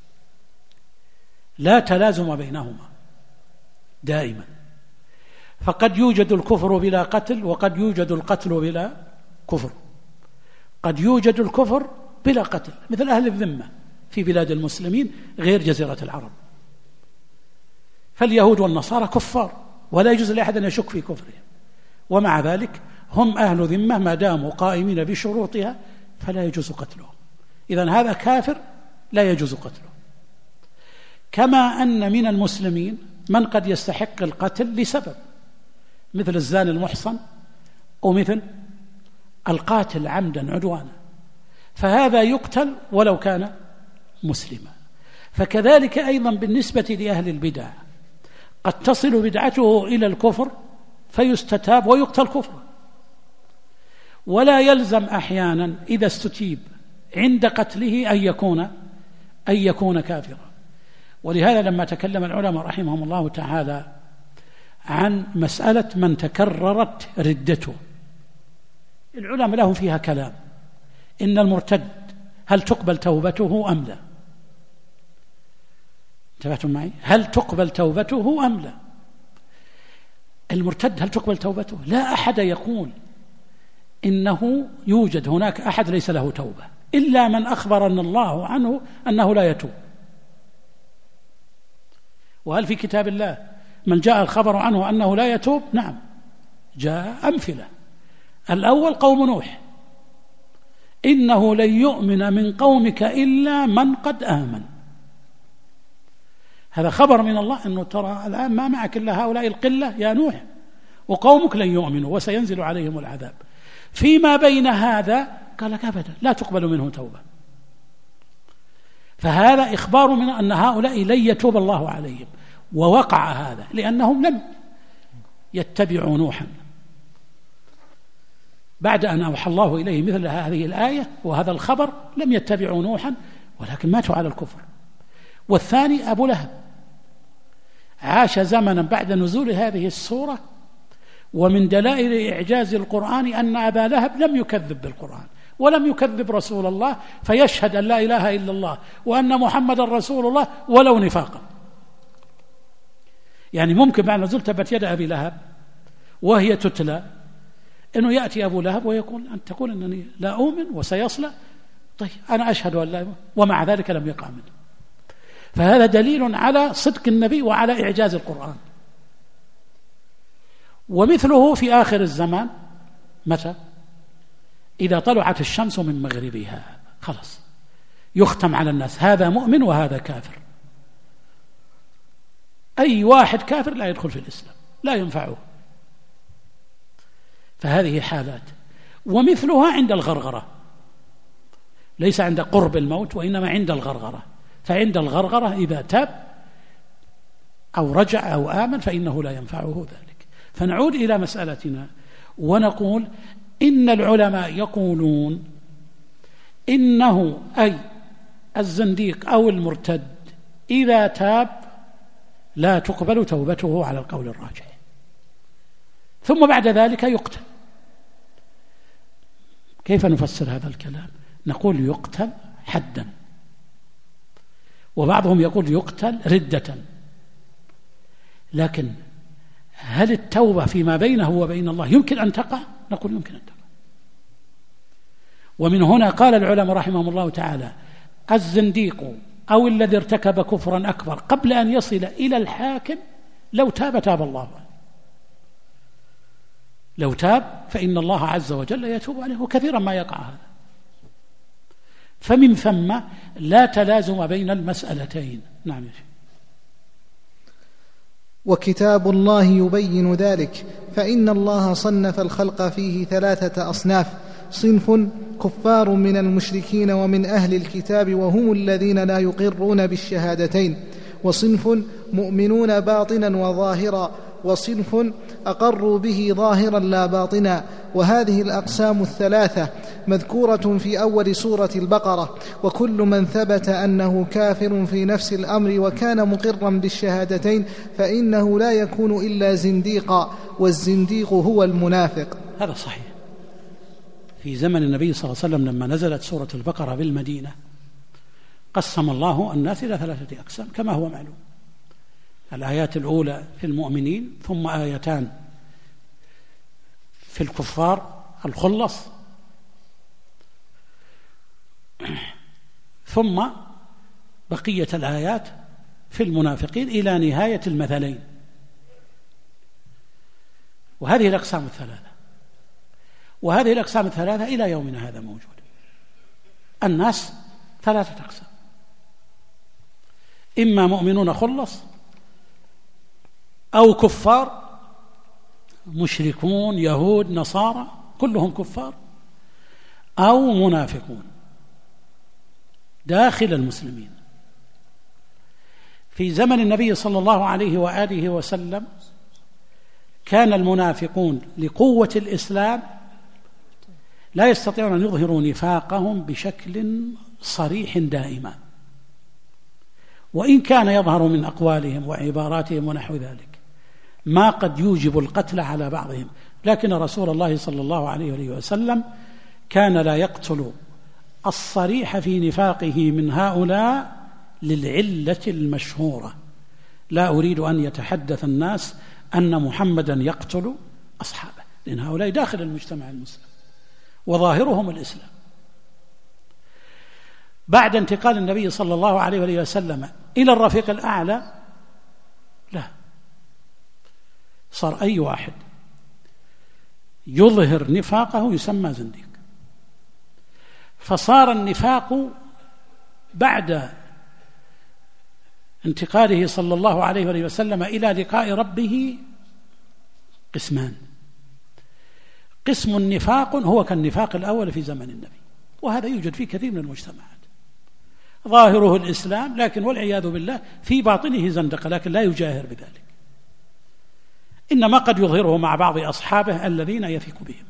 S2: لا تلازم بينهما دائما، فقد يوجد الكفر بلا قتل وقد يوجد القتل بلا كفر. قد يوجد الكفر بلا قتل مثل أهل الذمة في بلاد المسلمين غير جزيرة العرب، فاليهود والنصارى كفار ولا يجوز لأحد أن يشك في كفرهم، ومع ذلك هم أهل ذمة ما داموا قائمين بشروطها فلا يجوز قتلهم. إذن هذا كافر لا يجوز قتله. كما أن من المسلمين من قد يستحق القتل لسبب، مثل الزاني المحصن ومثل القاتل عمدا عدوانا، فهذا يقتل ولو كان مسلما. فكذلك أيضا بالنسبة لأهل البدع قد تصل بدعته إلى الكفر فيستتاب ويقتل كفرا، ولا يلزم أحيانا إذا استتيب عند قتله أن يكون كافرا. ولهذا لما تكلم العلماء رحمهم الله تعالى عن مسألة من تكررت ردته، العلماء لهم فيها كلام، إن المرتد هل تقبل توبته أم لا؟ انتبهتم معي؟ هل تقبل توبته أم لا؟ المرتد هل تقبل توبته؟ لا أحد يقول إنه يوجد هناك أحد ليس له توبة إلا من أخبرنا الله عنه أنه لا يتوب. وهل في كتاب الله من جاء الخبر عنه أنه لا يتوب؟ نعم، جاء أمثلة. الأول قوم نوح، إنه لن يؤمن من قومك إلا من قد آمن. هذا خبر من الله أنه ترى الآن ما معك إلا هؤلاء القلة يا نوح، وقومك لن يؤمنوا وسينزل عليهم العذاب. فيما بين هذا قال لك أبدا لا تقبل منه توبة. فهذا إخبار من أن هؤلاء لن يتوب الله عليهم، ووقع هذا لأنهم لم يتبعوا نوحا بعد أن أوحى الله إليه مثل هذه الآية وهذا الخبر، لم يتبعوا نوحا ولكن ماتوا على الكفر. والثاني أبو لهب، عاش زمنا بعد نزول هذه السورة، ومن دلائل إعجاز القرآن أن أبا لهب لم يكذب بالقرآن ولم يكذب رسول الله، فيشهد أن لا إله إلا الله وأن محمد رسول الله ولو نفاقا. يعني ممكن بعد نزول تبت يد أبي لهب وهي تتلى أنه يأتي أبو لهب ويقول أن تقول أنني لا أؤمن وسيصلى، طيب أنا أشهد أن لا أؤمن، ومع ذلك لم يقع منه. فهذا دليل على صدق النبي وعلى إعجاز القرآن. ومثله في آخر الزمان، متى؟ إذا طلعت الشمس من مغربها خلاص يختم على الناس هذا مؤمن وهذا كافر. أي واحد كافر لا يدخل في الإسلام، لا ينفعه. فهذه حالات. ومثلها عند الغرغرة، ليس عند قرب الموت وإنما عند الغرغرة. فعند الغرغرة إذا تاب أو رجع أو آمن فإنه لا ينفعه ذلك. فنعود إلى مسألتنا ونقول إن العلماء يقولون إنه أي الزنديق أو المرتد إذا تاب لا تقبل توبته على القول الراجح، ثم بعد ذلك يقتل. كيف نفسر هذا الكلام؟ نقول يقتل حدا، وبعضهم يقول يقتل ردة. لكن هل التوبة فيما بينه وبين الله يمكن أن تقع؟ نقول يمكن أن تقع. ومن هنا قال العلماء رحمهم الله تعالى الزنديق أو الذي ارتكب كفرا أكبر قبل أن يصل إلى الحاكم لو تاب تاب الله عليه. لو تاب فإن الله عز وجل يتوب عليه، وكثيرا ما يقع هذا. فمن ثم لا تلازم بين المسألتين. نعم يا شيخ.
S3: وكتاب الله يبين ذلك، فإن الله صنف الخلق فيه 3 أصناف: صنف كفار من المشركين ومن أهل الكتاب وهم الذين لا يقرون بالشهادتين، وصنف مؤمنون باطنا وظاهرا، وصنف أقروا به ظاهرا لا باطنا. وهذه الأقسام 3 مذكورة في أول سورة البقرة. وكل من ثبت أنه كافر في نفس الأمر وكان مقرا بالشهادتين فإنه لا يكون إلا زنديقا، والزنديق هو المنافق.
S2: هذا صحيح. في زمن النبي صلى الله عليه وسلم لما نزلت سورة البقرة بالمدينة قسم الله الناس إلى 3 أقسام كما هو معلوم. الآيات الأولى في المؤمنين، ثم آيتان في الكفار الخلص، ثم بقية الآيات في المنافقين إلى نهاية المثلين. وهذه الأقسام الثلاثة، وهذه الأقسام الثلاثة إلى يومنا هذا موجودة. الناس ثلاثة أقسام: إما مؤمنون خلص، أو كفار مشركون يهود نصارى كلهم كفار، أو منافقون داخل المسلمين. في زمن النبي صلى الله عليه وآله وسلم كان المنافقون لقوة الإسلام لا يستطيعون أن يظهروا نفاقهم بشكل صريح دائما، وإن كان يظهر من أقوالهم وعباراتهم ونحو ذلك ما قد يوجب القتل على بعضهم، لكن رسول الله صلى الله عليه وسلم كان لا يقتل الصريح في نفاقه من هؤلاء للعلة المشهورة: لا أريد أن يتحدث الناس أن محمدا يقتل أصحابه، لأن هؤلاء داخل المجتمع المسلم وظاهرهم الإسلام. بعد انتقال النبي صلى الله عليه وسلم إلى الرفيق الأعلى لا، صار أي واحد يظهر نفاقه يسمى زنديق. فصار النفاق بعد انتقاله صلى الله عليه وسلم إلى لقاء ربه قسمان: قسم النفاق هو كالنفاق الأول في زمن النبي، وهذا يوجد في كثير من المجتمعات، ظاهره الإسلام لكن والعياذ بالله في باطنه زندقة، لكن لا يجاهر بذلك، إنما قد يظهره مع بعض أصحابه الذين يثق بهم.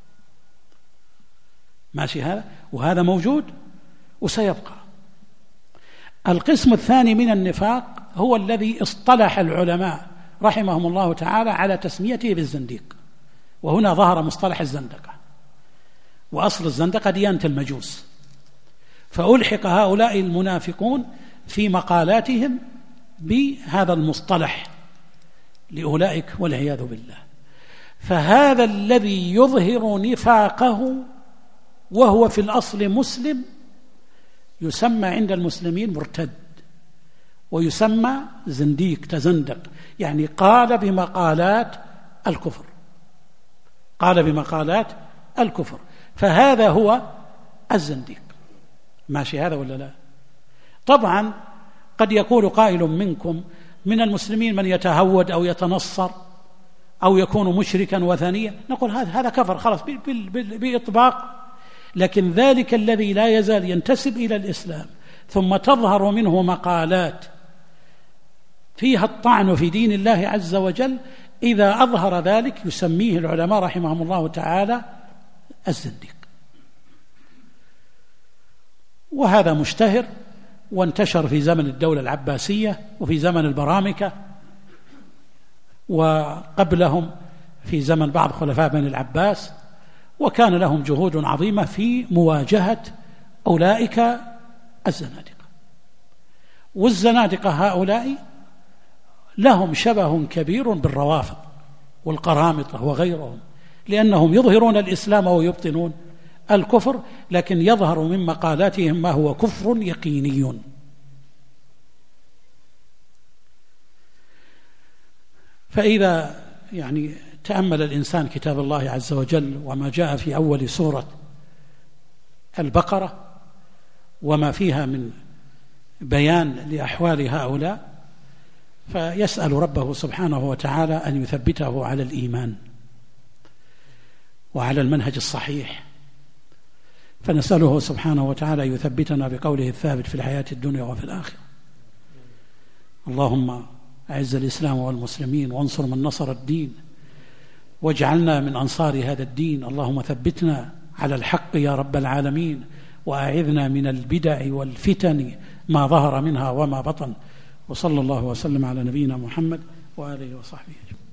S2: ماشي هذا، وهذا موجود وسيبقى. القسم الثاني من النفاق هو الذي اصطلح العلماء رحمهم الله تعالى على تسميته بالزنديق، وهنا ظهر مصطلح الزندقة، وأصل الزندقة ديانة المجوس، فألحق هؤلاء المنافقون في مقالاتهم بهذا المصطلح لأولئك والعياذ بالله. فهذا الذي يظهر نفاقه وهو في الأصل مسلم يسمى عند المسلمين مرتد، ويسمى زنديق، تزندق، يعني قال بمقالات الكفر، قال بمقالات الكفر، فهذا هو الزنديق. ماشي هذا ولا لا؟ طبعا قد يقول قائل منكم من المسلمين من يتهود أو يتنصر أو يكون مشركا وثنيا، نقول هذا كفر خلاص بإطباق، لكن ذلك الذي لا يزال ينتسب إلى الإسلام ثم تظهر منه مقالات فيها الطعن في دين الله عز وجل، إذا أظهر ذلك يسميه العلماء رحمهم الله تعالى الزنديق. وهذا مشتهر وانتشر في زمن الدولة العباسية وفي زمن البرامكة، وقبلهم في زمن بعض خلفاء بني العباس، وكان لهم جهود عظيمة في مواجهة أولئك الزنادقة. والزنادقة هؤلاء لهم شبه كبير بالروافض والقرامطة وغيرهم، لأنهم يظهرون الإسلام ويبطنون الكفر، لكن يظهر من مقالاتهم ما هو كفر يقيني. فإذا تأمل الإنسان كتاب الله عز وجل وما جاء في أول سورة البقرة وما فيها من بيان لأحوال هؤلاء، فيسأل ربه سبحانه وتعالى أن يثبته على الإيمان وعلى المنهج الصحيح، فنسأله سبحانه وتعالى يثبتنا بقوله الثابت في الحياة الدنيا وفي الآخرة. اللهم أعز الإسلام والمسلمين وانصر من نصر الدين، واجعلنا من أنصار هذا الدين. اللهم ثبتنا على الحق يا رب العالمين، وأعذنا من البدع والفتن ما ظهر منها وما بطن. وصلى الله وسلم على نبينا محمد وآله وصحبه أجمعين.